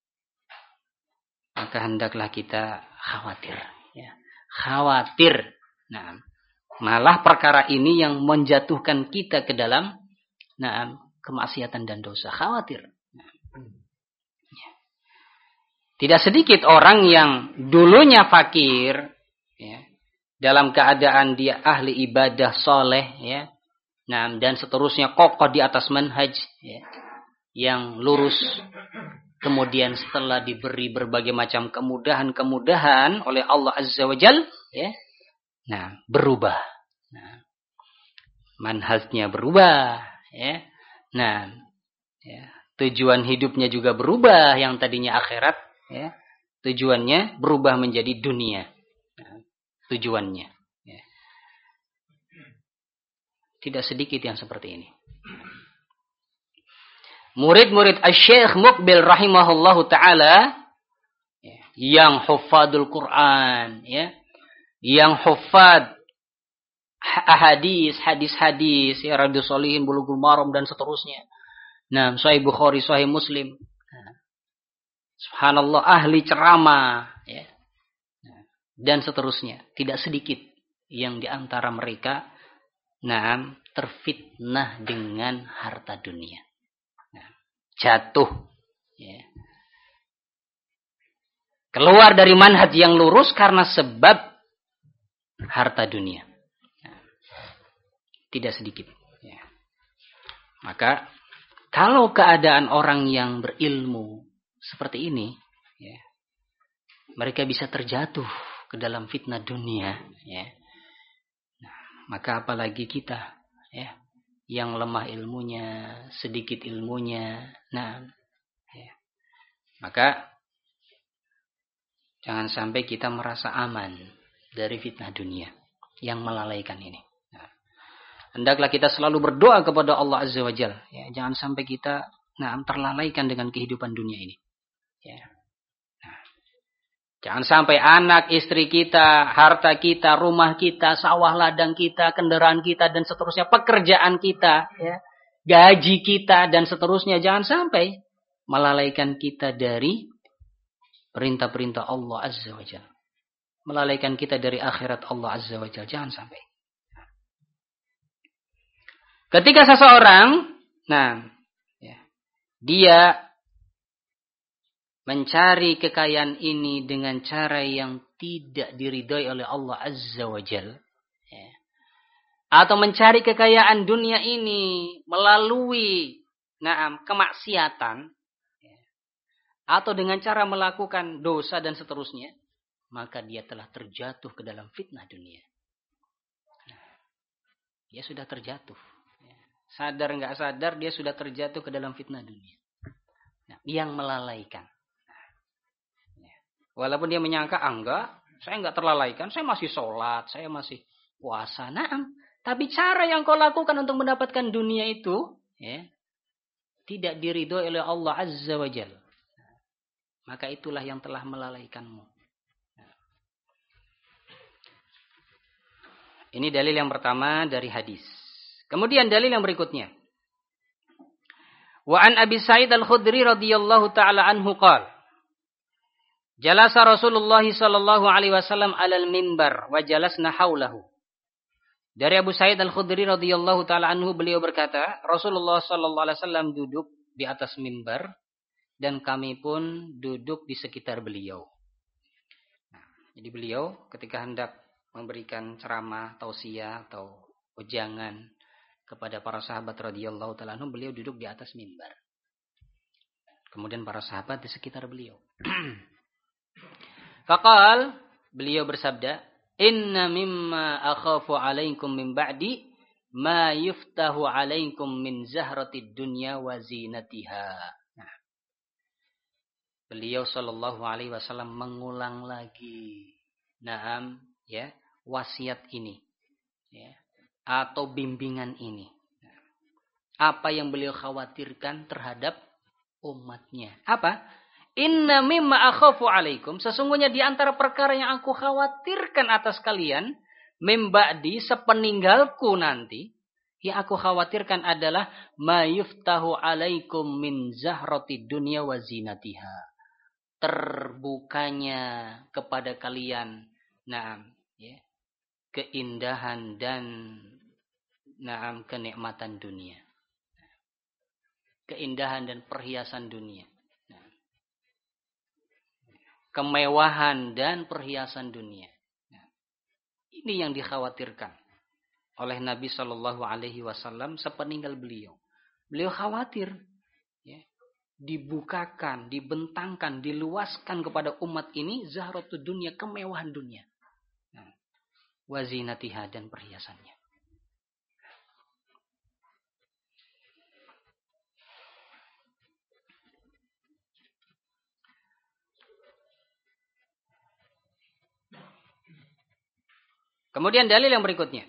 Maka hendaklah kita khawatir. Ya. Khawatir. Malah perkara ini yang menjatuhkan kita ke dalam kemaksiatan dan dosa. Khawatir. Tidak sedikit orang yang dulunya fakir, ya, dalam keadaan dia ahli ibadah soleh, ya, dan seterusnya kokoh di atas manhaj, ya, yang lurus. Kemudian setelah diberi berbagai macam kemudahan oleh Allah Azza wa Jal, ya, berubah. Manhajnya berubah, ya. Ya, tujuan hidupnya juga berubah, yang tadinya akhirat, ya, tujuannya berubah menjadi dunia. Tujuannya. Ya. Tidak sedikit yang seperti ini. Murid-murid Asy-Syaikh Muqbil rahimahullahu ta'ala, ya, yang hufadul Quran, ya, yang hufad hadis-hadis, ya, Riyadhus Shalihin, Bulughul Maram dan seterusnya. Sahih Bukhari, Sahih Muslim. Subhanallah, ahli ceramah, ya. Dan seterusnya. Tidak sedikit yang diantara mereka terfitnah dengan harta dunia. Jatuh, ya. Keluar dari manhaj yang lurus karena sebab harta dunia. Tidak sedikit. Ya. Maka kalau keadaan orang yang berilmu seperti ini, ya, mereka bisa terjatuh ke dalam fitnah dunia, ya. Maka apalagi kita, ya, yang lemah ilmunya, sedikit ilmunya, ya. Maka jangan sampai kita merasa aman dari fitnah dunia yang melalaikan ini. Hendaklah kita selalu berdoa kepada Allah Azza wa Jalla. Ya, jangan sampai kita terlalaikan dengan kehidupan dunia ini. Ya. Jangan sampai anak, istri kita, harta kita, rumah kita, sawah ladang kita, kendaraan kita, dan seterusnya, pekerjaan kita, ya, gaji kita, dan seterusnya. Jangan sampai melalaikan kita dari perintah-perintah Allah Azza wa Jalla. Melalaikan kita dari akhirat Allah Azza wa Jalla. Jangan sampai. Ketika seseorang, dia mencari kekayaan ini dengan cara yang tidak diridhai oleh Allah Azza wa Jalla, ya, atau mencari kekayaan dunia ini melalui kemaksiatan, ya, atau dengan cara melakukan dosa dan seterusnya, maka dia telah terjatuh ke dalam fitnah dunia. Dia sudah terjatuh. Sadar nggak sadar dia sudah terjatuh ke dalam fitnah dunia. Nah, yang melalaikan. Walaupun dia menyangka, enggak, saya enggak terlalaikan, saya masih sholat, saya masih puasa. Naam. Tapi cara yang kau lakukan untuk mendapatkan dunia itu, ya, tidak diridhoi oleh Allah Azza wa Jalla. Maka itulah yang telah melalaikanmu. Ini dalil yang pertama dari hadis. Kemudian dalil yang berikutnya. Wa an Abi Sa'id Al-Khudri radhiyallahu taala anhu qala Jalasa Rasulullah sallallahu alaihi wasallam 'alal mimbar wa jalasna haulahu. Dari Abu Sa'id Al-Khudri radhiyallahu taala anhu beliau berkata, Rasulullah sallallahu alaihi wasallam duduk di atas mimbar dan kami pun duduk di sekitar beliau. Nah, jadi beliau ketika hendak memberikan ceramah, tausiah atau ujangan kepada para sahabat radhiyallahu taala anhum, beliau duduk di atas mimbar. Kemudian para sahabat di sekitar beliau. Faqal, beliau bersabda, "Inna mimma akhafu 'alaikum min ba'di ma yuftahu 'alaikum min zahratid dunya wa zinatiha." Nah, beliau sallallahu alaihi wasallam mengulang lagi, naam, ya, wasiat ini, ya, atau bimbingan ini. Apa yang beliau khawatirkan terhadap umatnya? Apa? Inna mimma akhafu alaikum. Sesungguhnya di antara perkara yang aku khawatirkan atas kalian, mim ba'di, sepeninggalku nanti, yang aku khawatirkan adalah ma yuftahu alaikum min zahrati dunya wa zinatiha. Terbukanya kepada kalian, naam, ya, keindahan dan naam, kenikmatan dunia. Keindahan dan perhiasan dunia. Kemewahan dan perhiasan dunia. Ini yang dikhawatirkan oleh Nabi Shallallahu Alaihi Wasallam sepeninggal beliau. Beliau khawatir, ya, dibukakan, dibentangkan, diluaskan kepada umat ini zahratud dunia, kemewahan dunia, wazinatiha, dan perhiasannya. Kemudian dalil yang berikutnya.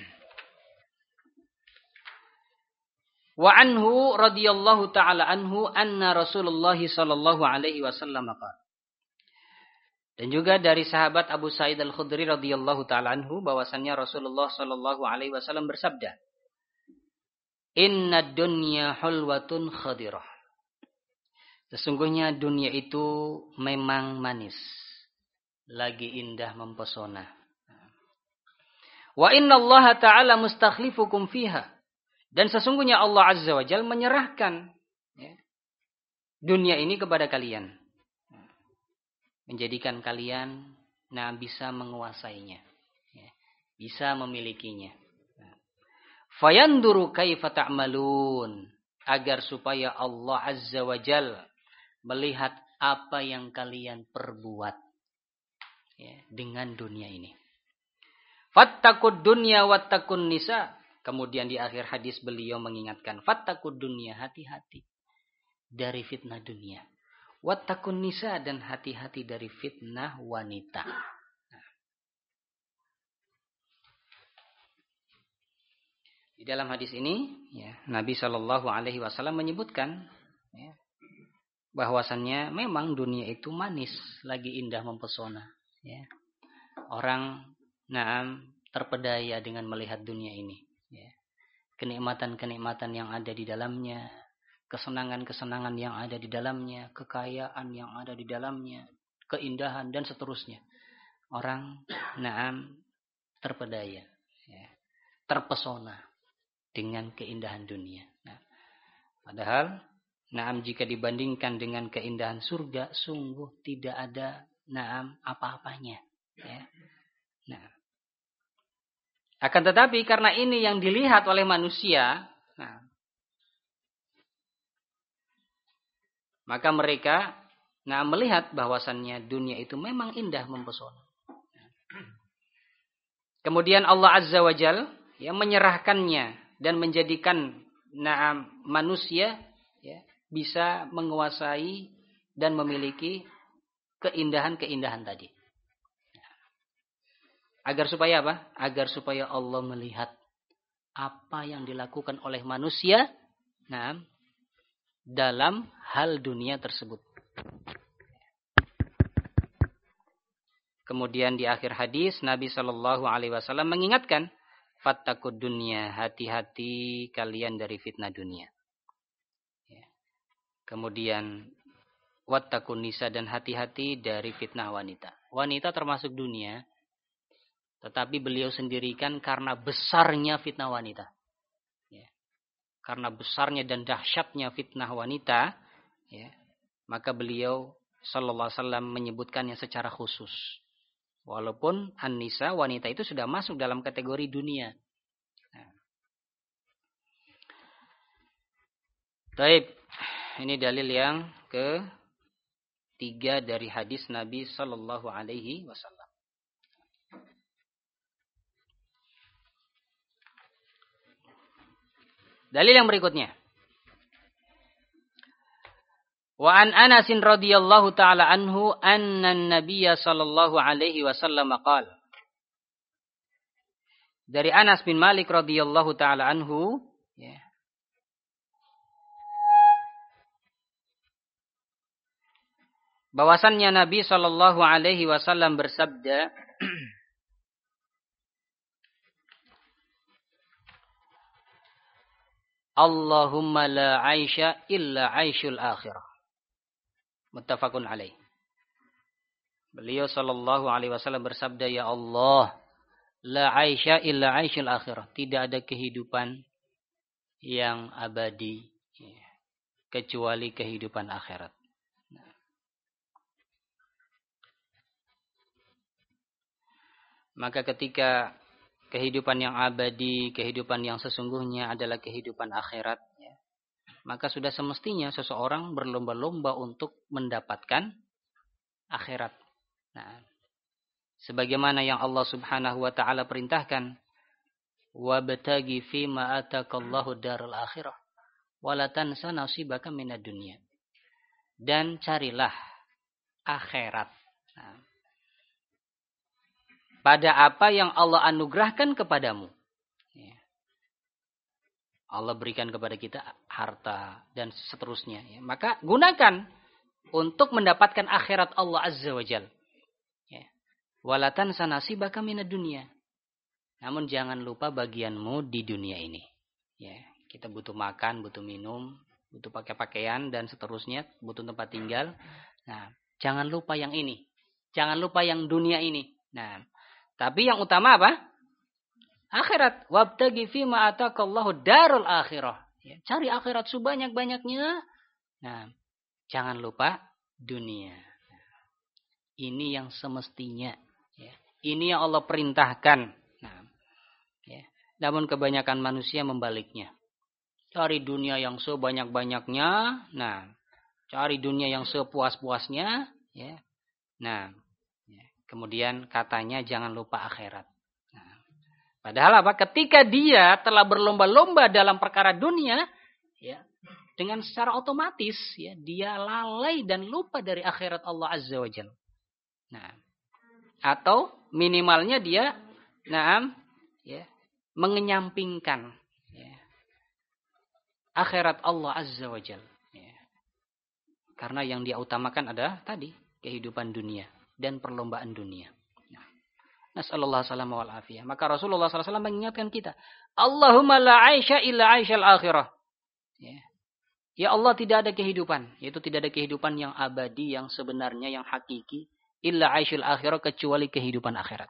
Wa anhu radhiyallahu taala anhu anna Rasulullah sallallahu alaihi wasallam qala. Dan juga dari sahabat Abu Sa'id Al-Khudri radhiyallahu taala anhu bahwasannya Rasulullah sallallahu alaihi wasallam bersabda, "Inna dunya hulwatun khadirah." Sesungguhnya dunia itu memang manis, lagi indah mempesona. Wa inna Allah ta'ala mustakhlifukum fiha. Dan sesungguhnya Allah Azza wa Jalla menyerahkan, ya, dunia ini kepada kalian. Menjadikan kalian bisa menguasainya. Ya, bisa memilikinya. Fayanduru kaifa ta'malun. Agar supaya Allah Azza wa Jalla melihat apa yang kalian perbuat, ya, dengan dunia ini. Fattakud dunya wattakun nisa. Kemudian di akhir hadis beliau mengingatkan, fattakud dunya, hati-hati dari fitnah dunia. Wattakun nisa, dan hati-hati dari fitnah wanita. Di dalam hadis ini, ya, Nabi Shallallahu Alaihi Wasallam menyebutkan, ya, bahwasannya memang dunia itu manis, lagi indah mempesona. Ya. Orang terpedaya dengan melihat dunia ini, ya. Kenikmatan-kenikmatan yang ada di dalamnya, kesenangan-kesenangan yang ada di dalamnya, kekayaan yang ada di dalamnya, keindahan dan seterusnya. Orang terpedaya, ya, terpesona dengan keindahan dunia. Nah, padahal jika dibandingkan dengan keindahan surga, sungguh tidak ada apa-apanya, ya. Nah, akan tetapi karena ini yang dilihat oleh manusia, maka mereka melihat bahwasannya dunia itu memang indah mempesona. Kemudian Allah Azza wa Jalla, ya, menyerahkannya dan menjadikan manusia ya, bisa menguasai dan memiliki keindahan-keindahan tadi. Agar supaya apa? Agar supaya Allah melihat apa yang dilakukan oleh manusia dalam hal dunia tersebut. Kemudian di akhir hadis Nabi Shallallahu Alaihi Wasallam mengingatkan, fattakud dunya, hati-hati kalian dari fitnah dunia. Kemudian wattakun nisa, dan hati-hati dari fitnah wanita. Wanita termasuk dunia, tetapi beliau sendirikan karena besarnya fitnah wanita. Karena besarnya dan dahsyatnya fitnah wanita, maka beliau Sallallahu Alaihi Wasallam menyebutkannya secara khusus. Walaupun an-nisa, wanita itu sudah masuk dalam kategori dunia. Baik, ini dalil yang ketiga dari hadis Nabi Sallallahu Alaihi Wasallam. Dalil yang berikutnya. Wa an Anas radhiyallahu taala anhu anna an-nabiy sallallahu alaihi wasallam qala. Dari Anas bin Malik radhiyallahu taala anhu, bahwasannya Nabi sallallahu alaihi wasallam bersabda, Allahumma la 'aisha illa 'aishul akhirah. Muttafaqun alaih. Beliau sallallahu alaihi wasallam bersabda, ya Allah, la 'aisha illa 'aishul akhirah. Tidak ada kehidupan yang abadi kecuali kehidupan akhirat. Maka ketika kehidupan yang abadi, kehidupan yang sesungguhnya adalah kehidupan akhirat, maka sudah semestinya seseorang berlomba-lomba untuk mendapatkan akhirat. Nah, sebagaimana yang Allah Subhanahu wa taala perintahkan, wabtaghi fima atakallahu darul akhirah wala tansa nasibaka minad dunya. Dan carilah akhirat. Nah, pada apa yang Allah anugerahkan kepadamu. Allah berikan kepada kita harta dan seterusnya. Maka gunakan untuk mendapatkan akhirat Allah Azza wa Jal. Wala tansa nasibaka minad dunya. Namun jangan lupa bagianmu di dunia ini. Kita butuh makan, butuh minum, butuh pakai pakaian dan seterusnya, butuh tempat tinggal. Nah, jangan lupa yang ini. Jangan lupa yang dunia ini. Nah, tapi yang utama apa? Akhirat. Wabtaghi fima atakallahu darul akhirah. Cari akhirat sebanyak-banyaknya. Nah, jangan lupa dunia. Ini yang semestinya. Ini yang Allah perintahkan. Nah, namun kebanyakan manusia membaliknya. Cari dunia yang sebanyak-banyaknya. Nah, cari dunia yang sepuas-puasnya. Nah, kemudian katanya jangan lupa akhirat. Padahal apa? Ketika dia telah berlomba-lomba dalam perkara dunia, dengan secara otomatis dia lalai dan lupa dari akhirat Allah Azza wa Jalla. Nah, atau minimalnya dia, mengenyampingkan akhirat Allah Azza wa Jalla. Karena yang dia utamakan adalah tadi kehidupan dunia dan perlombaan dunia. Nasallallahu alaihi wal afiyah. Maka Rasulullah SAW mengingatkan kita, Allahumma la 'aisha illa 'aishal akhirah. Ya Allah, tidak ada kehidupan, yaitu tidak ada kehidupan yang abadi, yang sebenarnya, yang hakiki, illa 'aishal akhirah, kecuali kehidupan akhirat.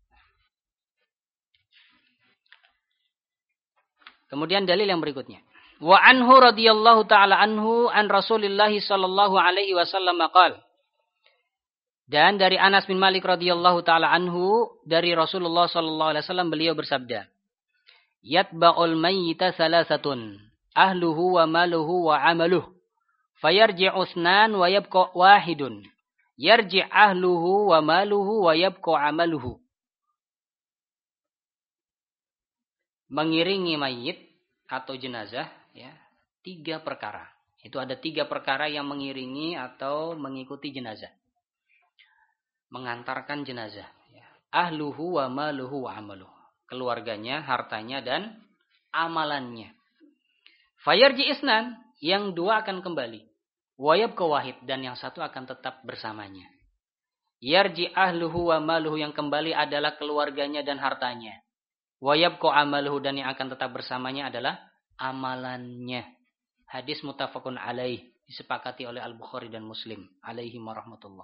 Kemudian dalil yang berikutnya. Wa anhu radhiyallahu taala anhu an Rasulillah sallallahu alaihi wasallam qala. Dan dari Anas bin Malik radhiyallahu taala anhu dari Rasulullah sallallahu alaihi wasallam beliau bersabda, "Yatba'ul mayyita salasatun, ahluhu wa maluhu wa 'amaluhu, fayarji'u itsnan wa yabqa wahidun. Yarji' ahluhu wa maluhu wa yabqa 'amaluhu." Mengiringi mayit atau jenazah ya 3 perkara. Itu ada 3 perkara yang mengiringi atau mengikuti jenazah. Mengantarkan jenazah. Ya. Ahluhu wa maluhu wa amaluhu. Keluarganya, hartanya, dan amalannya. Fayarji isnan, yang 2 akan kembali. Wayab ke wahid, dan yang 1 akan tetap bersamanya. Yarji ahluhu wa maluhu, yang kembali adalah keluarganya dan hartanya. Wayab ko amaluhu, dan yang akan tetap bersamanya adalah amalannya. Hadis muttafaqun alaih, disepakati oleh Al-Bukhari dan Muslim. Alaihi warahmatullah.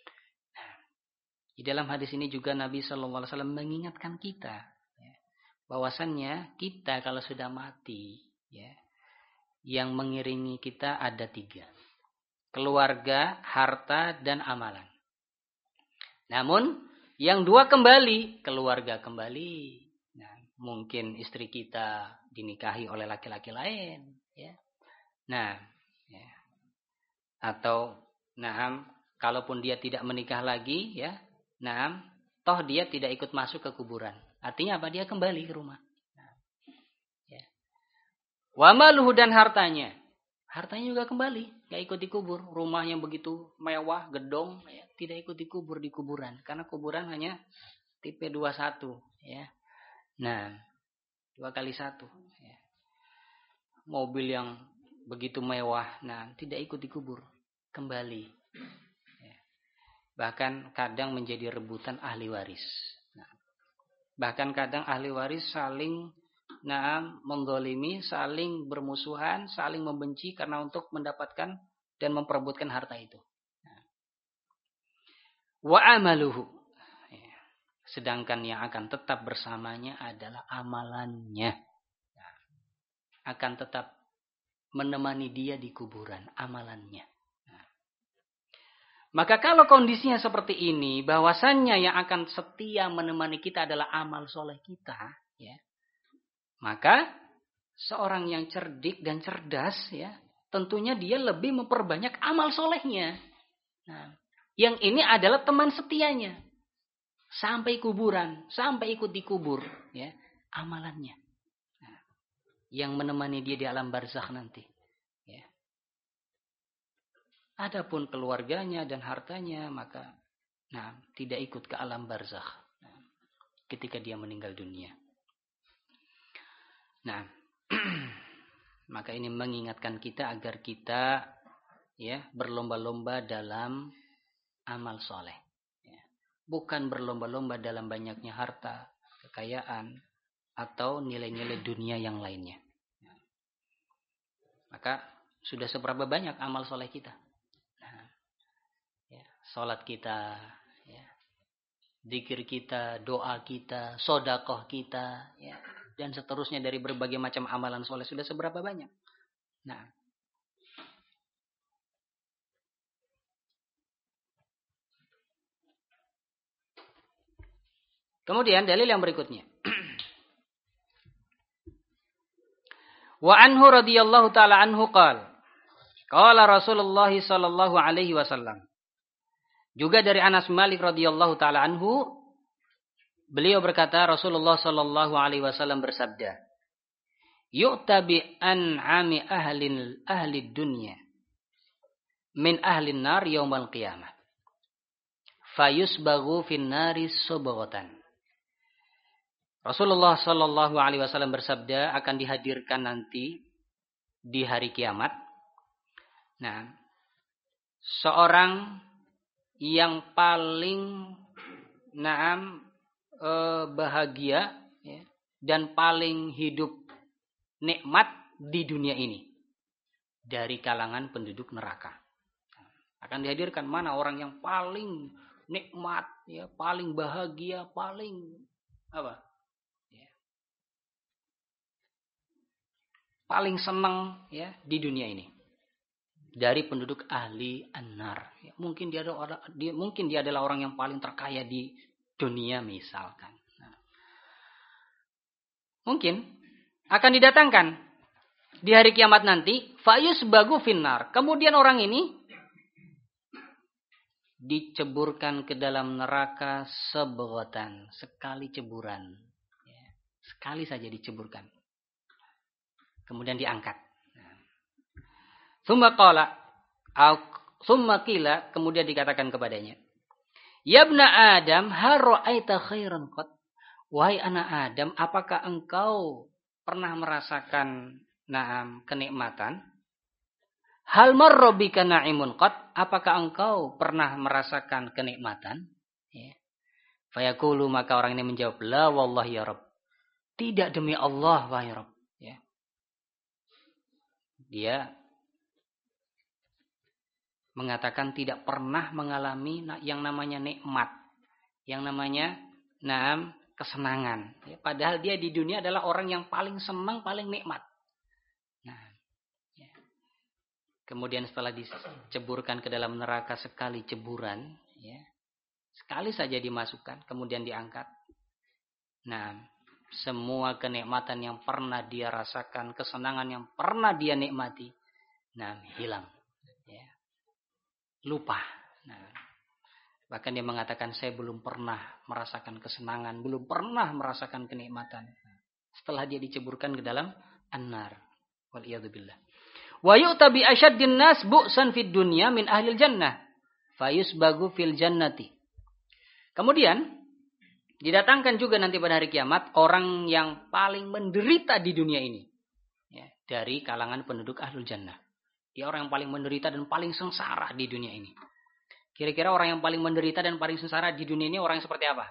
Di dalam hadis ini juga Nabi SAW mengingatkan kita. Bahwasannya kita kalau sudah mati, ya, yang mengiringi kita ada 3. Keluarga, harta, dan amalan. Namun, yang 2 kembali, keluarga kembali. Nah, mungkin istri kita dinikahi oleh laki-laki lain. Ya. Nah, ya. Atau, kalaupun dia tidak menikah lagi, ya, toh dia tidak ikut masuk ke kuburan. Artinya apa? Dia kembali ke rumah. Ya. Wa maluhu, dan hartanya. Hartanya juga kembali, gak ikut dikubur. Rumah yang begitu mewah, gedong, ya, tidak ikut dikubur di kuburan. Karena kuburan hanya tipe 21. Ya. Nah, 2x1. Ya. Mobil yang begitu mewah, tidak ikut dikubur. Kembali. Ya. Bahkan kadang menjadi rebutan ahli waris. Bahkan kadang ahli waris saling menggolimi, saling bermusuhan, saling membenci karena untuk mendapatkan dan memperebutkan harta itu. Wa amaluhu. Sedangkan yang akan tetap bersamanya adalah amalannya. Akan tetap menemani dia di kuburan, amalannya. Maka kalau kondisinya seperti ini, bahwasannya yang akan setia menemani kita adalah amal soleh kita, ya, maka seorang yang cerdik dan cerdas, ya, tentunya dia lebih memperbanyak amal solehnya. Nah, yang ini adalah teman setianya. Sampai kuburan, sampai ikut dikubur, ya, amalannya. Nah, yang menemani dia di alam barzakh nanti. Ya. Adapun keluarganya dan hartanya, maka tidak ikut ke alam barzakh ketika dia meninggal dunia. Nah, maka ini mengingatkan kita agar kita, ya, berlomba-lomba dalam amal soleh. Ya. Bukan berlomba-lomba dalam banyaknya harta, kekayaan, atau nilai-nilai dunia yang lainnya. Ya. Maka sudah seberapa banyak amal soleh kita. Ya, sholat kita, ya, zikir kita, doa kita, sodakoh kita, ya, dan seterusnya dari berbagai macam amalan soleh sudah seberapa banyak. Nah, kemudian dalil yang berikutnya. Wa anhu radhiyallahu taala anhu qala Rasulullah sallallahu alaihi wasallam. Juga dari Anas Malik radhiyallahu taala anhu, beliau berkata, Rasulullah sallallahu alaihi wasallam bersabda, "Yu'ta bi an'ami ahli dunya min ahli nar yaumal qiyamah. Fayusbaghu fin nari subghatan." Rasulullah sallallahu alaihi wasallam bersabda, akan dihadirkan nanti di hari kiamat. Nah, seorang yang paling bahagia, ya, dan paling hidup nikmat di dunia ini dari kalangan penduduk neraka. Akan dihadirkan mana orang yang paling nikmat, ya, paling bahagia, paling apa? Ya, paling senang, ya, di dunia ini. Dari penduduk ahli an-nar. Ya, mungkin dia adalah orang yang paling terkaya di dunia misalkan. Nah, mungkin akan didatangkan di hari kiamat nanti, fayusbagu finnar. Kemudian orang ini diceburkan ke dalam neraka sebghatan, sekali ceburan. Ya, sekali saja diceburkan. Kemudian diangkat. Tsumma qila, kemudian dikatakan kepadanya, "Ya ibna Adam, hal ra'aita khairan qat?" Wahai anak Adam, apakah engkau pernah merasakan kenikmatan? Hal marra bika na'imun qat? Apakah engkau pernah merasakan kenikmatan? Ya. Fayaqulu, maka orang ini menjawab, la wallahi ya Rabb. Tidak demi Allah, wahai Rabb. Ya. Dia mengatakan tidak pernah mengalami yang namanya nikmat, yang namanya kesenangan. Ya, padahal dia di dunia adalah orang yang paling senang, paling nikmat. Nah, ya. Kemudian setelah diceburkan ke dalam neraka sekali ceburan, ya, sekali saja dimasukkan, kemudian diangkat. Nah, semua kenikmatan yang pernah dia rasakan, kesenangan yang pernah dia nikmati, hilang. Ya. Lupa. Bahkan dia mengatakan, saya belum pernah merasakan kesenangan, belum pernah merasakan kenikmatan. Setelah dia diceburkan ke dalam an-nar. Waliyadzubillah. Wa yu'ta bi asyaddin nas bu'san fid dunya min ahlil jannah. Fayusbagu fil jannati. Kemudian, didatangkan juga nanti pada hari kiamat, orang yang paling menderita di dunia ini. Ya, dari kalangan penduduk ahlul jannah. Dia orang yang paling menderita dan paling sengsara di dunia ini. Kira-kira orang yang paling menderita dan paling sengsara di dunia ini orang yang seperti apa?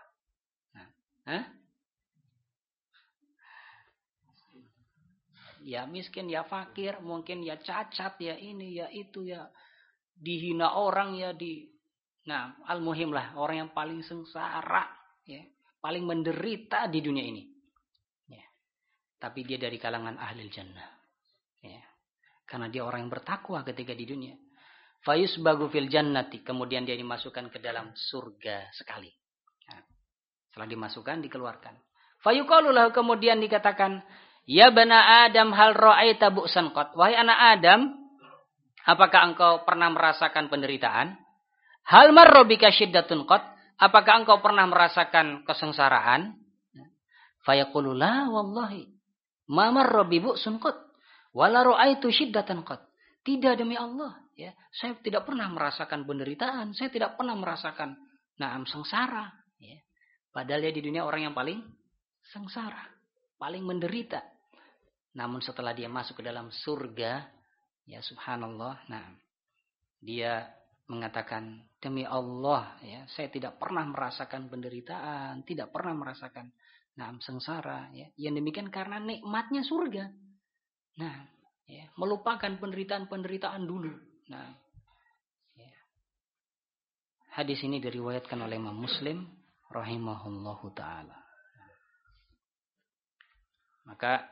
Ya miskin, ya fakir, mungkin ya cacat, ya ini, ya itu, ya dihina orang, ya al-muhim lah, orang yang paling sengsara, ya, paling menderita di dunia ini. Ya. Tapi dia dari kalangan ahlil jannah. Ya. Karena dia orang yang bertakwa ketika di dunia. Fayusbagu fil jannati, kemudian dia dimasukkan ke dalam surga sekali. Nah, setelah dimasukkan, dikeluarkan. Fayuqalu lahu, kemudian dikatakan, ya bana Adam, hal ra'aita bu'san qat? Wahai anak Adam, apakah engkau pernah merasakan penderitaan? Hal marra bika syiddatun qat? Apakah engkau pernah merasakan kesengsaraan? Fayaqulu la wallahi ma marra bi bu'sun qat wala ra'aitu syiddatan qat. Tidak demi Allah, ya, saya tidak pernah merasakan penderitaan, saya tidak pernah merasakan sengsara, ya. Padahal dia di dunia orang yang paling sengsara, paling menderita. Namun setelah dia masuk ke dalam surga, ya subhanallah, dia mengatakan, demi Allah, ya, saya tidak pernah merasakan penderitaan, tidak pernah merasakan sengsara, ya. Yang demikian karena nikmatnya surga. Ya, melupakan penderitaan-penderitaan dulu. Ya. Hadis ini diriwayatkan oleh Imam Muslim rahimahullahu taala. Maka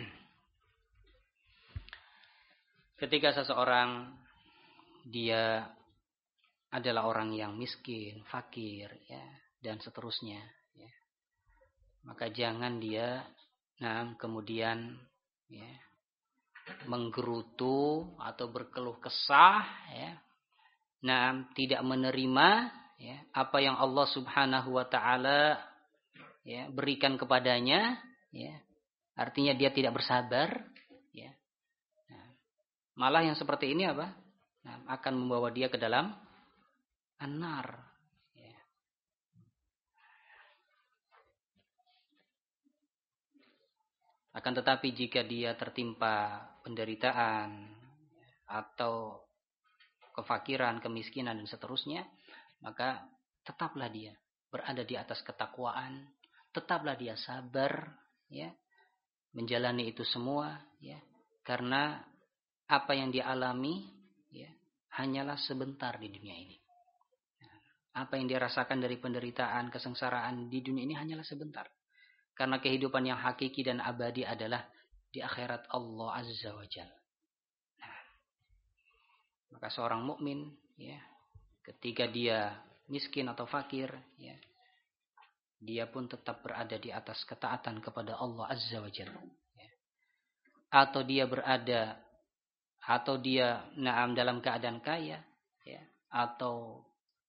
ketika seseorang dia adalah orang yang miskin, fakir, ya, dan seterusnya, ya, maka jangan dia kemudian, ya, menggerutu atau berkeluh kesah, ya, tidak menerima, ya, apa yang Allah Subhanahu wa taala, ya, berikan kepadanya, ya. Artinya dia tidak bersabar, ya. Malah yang seperti ini apa? Akan membawa dia ke dalam an-nar. Ya. Akan tetapi jika dia tertimpa penderitaan atau kefakiran, kemiskinan dan seterusnya, maka tetaplah dia berada di atas ketakwaan, tetaplah dia sabar, ya, menjalani itu semua, ya, karena apa yang dia alami, ya, hanyalah sebentar di dunia ini. Apa yang dia rasakan dari penderitaan, kesengsaraan di dunia ini hanyalah sebentar. Karena kehidupan yang hakiki dan abadi adalah di akhirat Allah Azza wa Jalla. Maka seorang mukmin, ya, ketika dia miskin atau fakir, ya, dia pun tetap berada di atas ketaatan kepada Allah Azza wa Jalla. Ya. Atau dia dalam keadaan kaya, ya, atau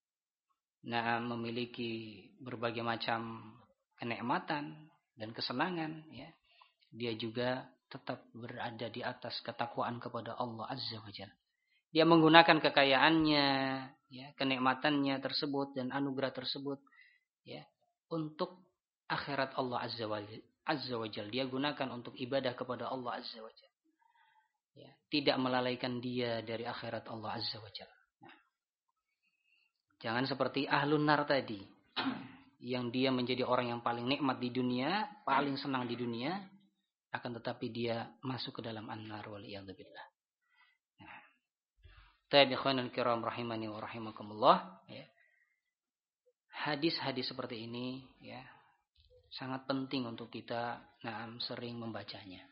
memiliki berbagai macam kenikmatan dan kesenangan, ya, dia juga tetap berada di atas ketakwaan kepada Allah Azza wa Jalla. Dia menggunakan kekayaannya, ya, kenikmatannya tersebut dan anugerah tersebut, ya, untuk akhirat Allah Azza wa Jalla. Dia gunakan untuk ibadah kepada Allah Azza wa Jalla. Ya, tidak melalaikan dia dari akhirat Allah Azza wa Jalla. Nah, jangan seperti ahlun nar tadi, yang dia menjadi orang yang paling nikmat di dunia, paling senang di dunia, akan tetapi dia masuk ke dalam an-nar waliyadzubillah. Nah, tabi'in kiram rahimani wa rahimakumullah, ya. Hadis-hadis seperti ini, ya, sangat penting untuk kita sering membacanya,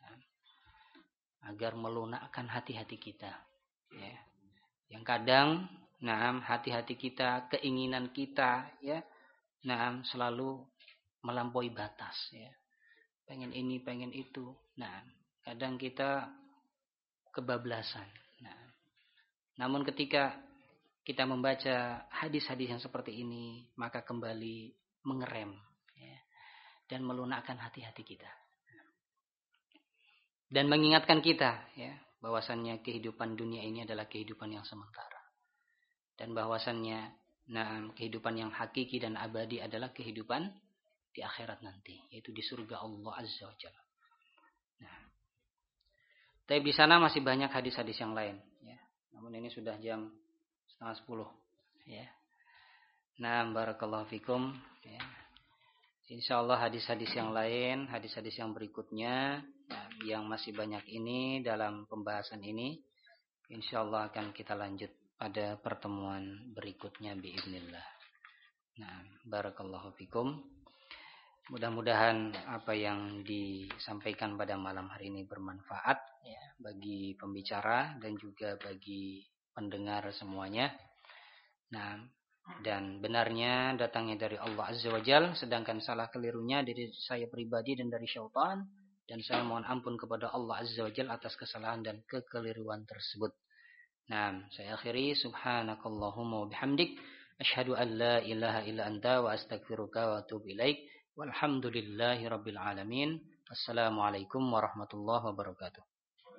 agar melunakkan hati-hati kita, ya. Yang kadang hati-hati kita, keinginan kita, ya, selalu melampaui batas, ya. Pengen ini, pengen itu. Nah, kadang kita kebablasan. Nah, namun ketika kita membaca hadis-hadis yang seperti ini, maka kembali mengerem, ya, dan melunakkan hati-hati kita. Dan mengingatkan kita, ya, bahwasannya kehidupan dunia ini adalah kehidupan yang sementara. Dan bahwasannya kehidupan yang hakiki dan abadi adalah kehidupan di akhirat nanti, yaitu di surga Allah Azza wa Jalla. Nah, tapi di sana masih banyak hadis-hadis yang lain, ya. Namun ini sudah jam 9:30, ya. Nah, barakallahu fikum, ya. Insyaallah hadis-hadis yang lain, hadis-hadis yang berikutnya, ya, yang masih banyak ini dalam pembahasan ini, insyaallah akan kita lanjut pada pertemuan berikutnya biiznillah. Nah, barakallahu fikum. Mudah-mudahan apa yang disampaikan pada malam hari ini bermanfaat, ya, bagi pembicara dan juga bagi pendengar semuanya. Nah, dan benarnya datangnya dari Allah Azza wa Jalla, sedangkan salah kelirunya dari saya pribadi dan dari syaitan, dan saya mohon ampun kepada Allah Azza wa Jalla atas kesalahan dan kekeliruan tersebut. Nah, saya akhiri, subhanakallahumma wa bihamdik, asyhadu an la ilaha illa anta wa astaghfiruka wa atubu ilaik. Walhamdulillahi rabbil alamin. Assalamualaikum warahmatullahi wabarakatuh.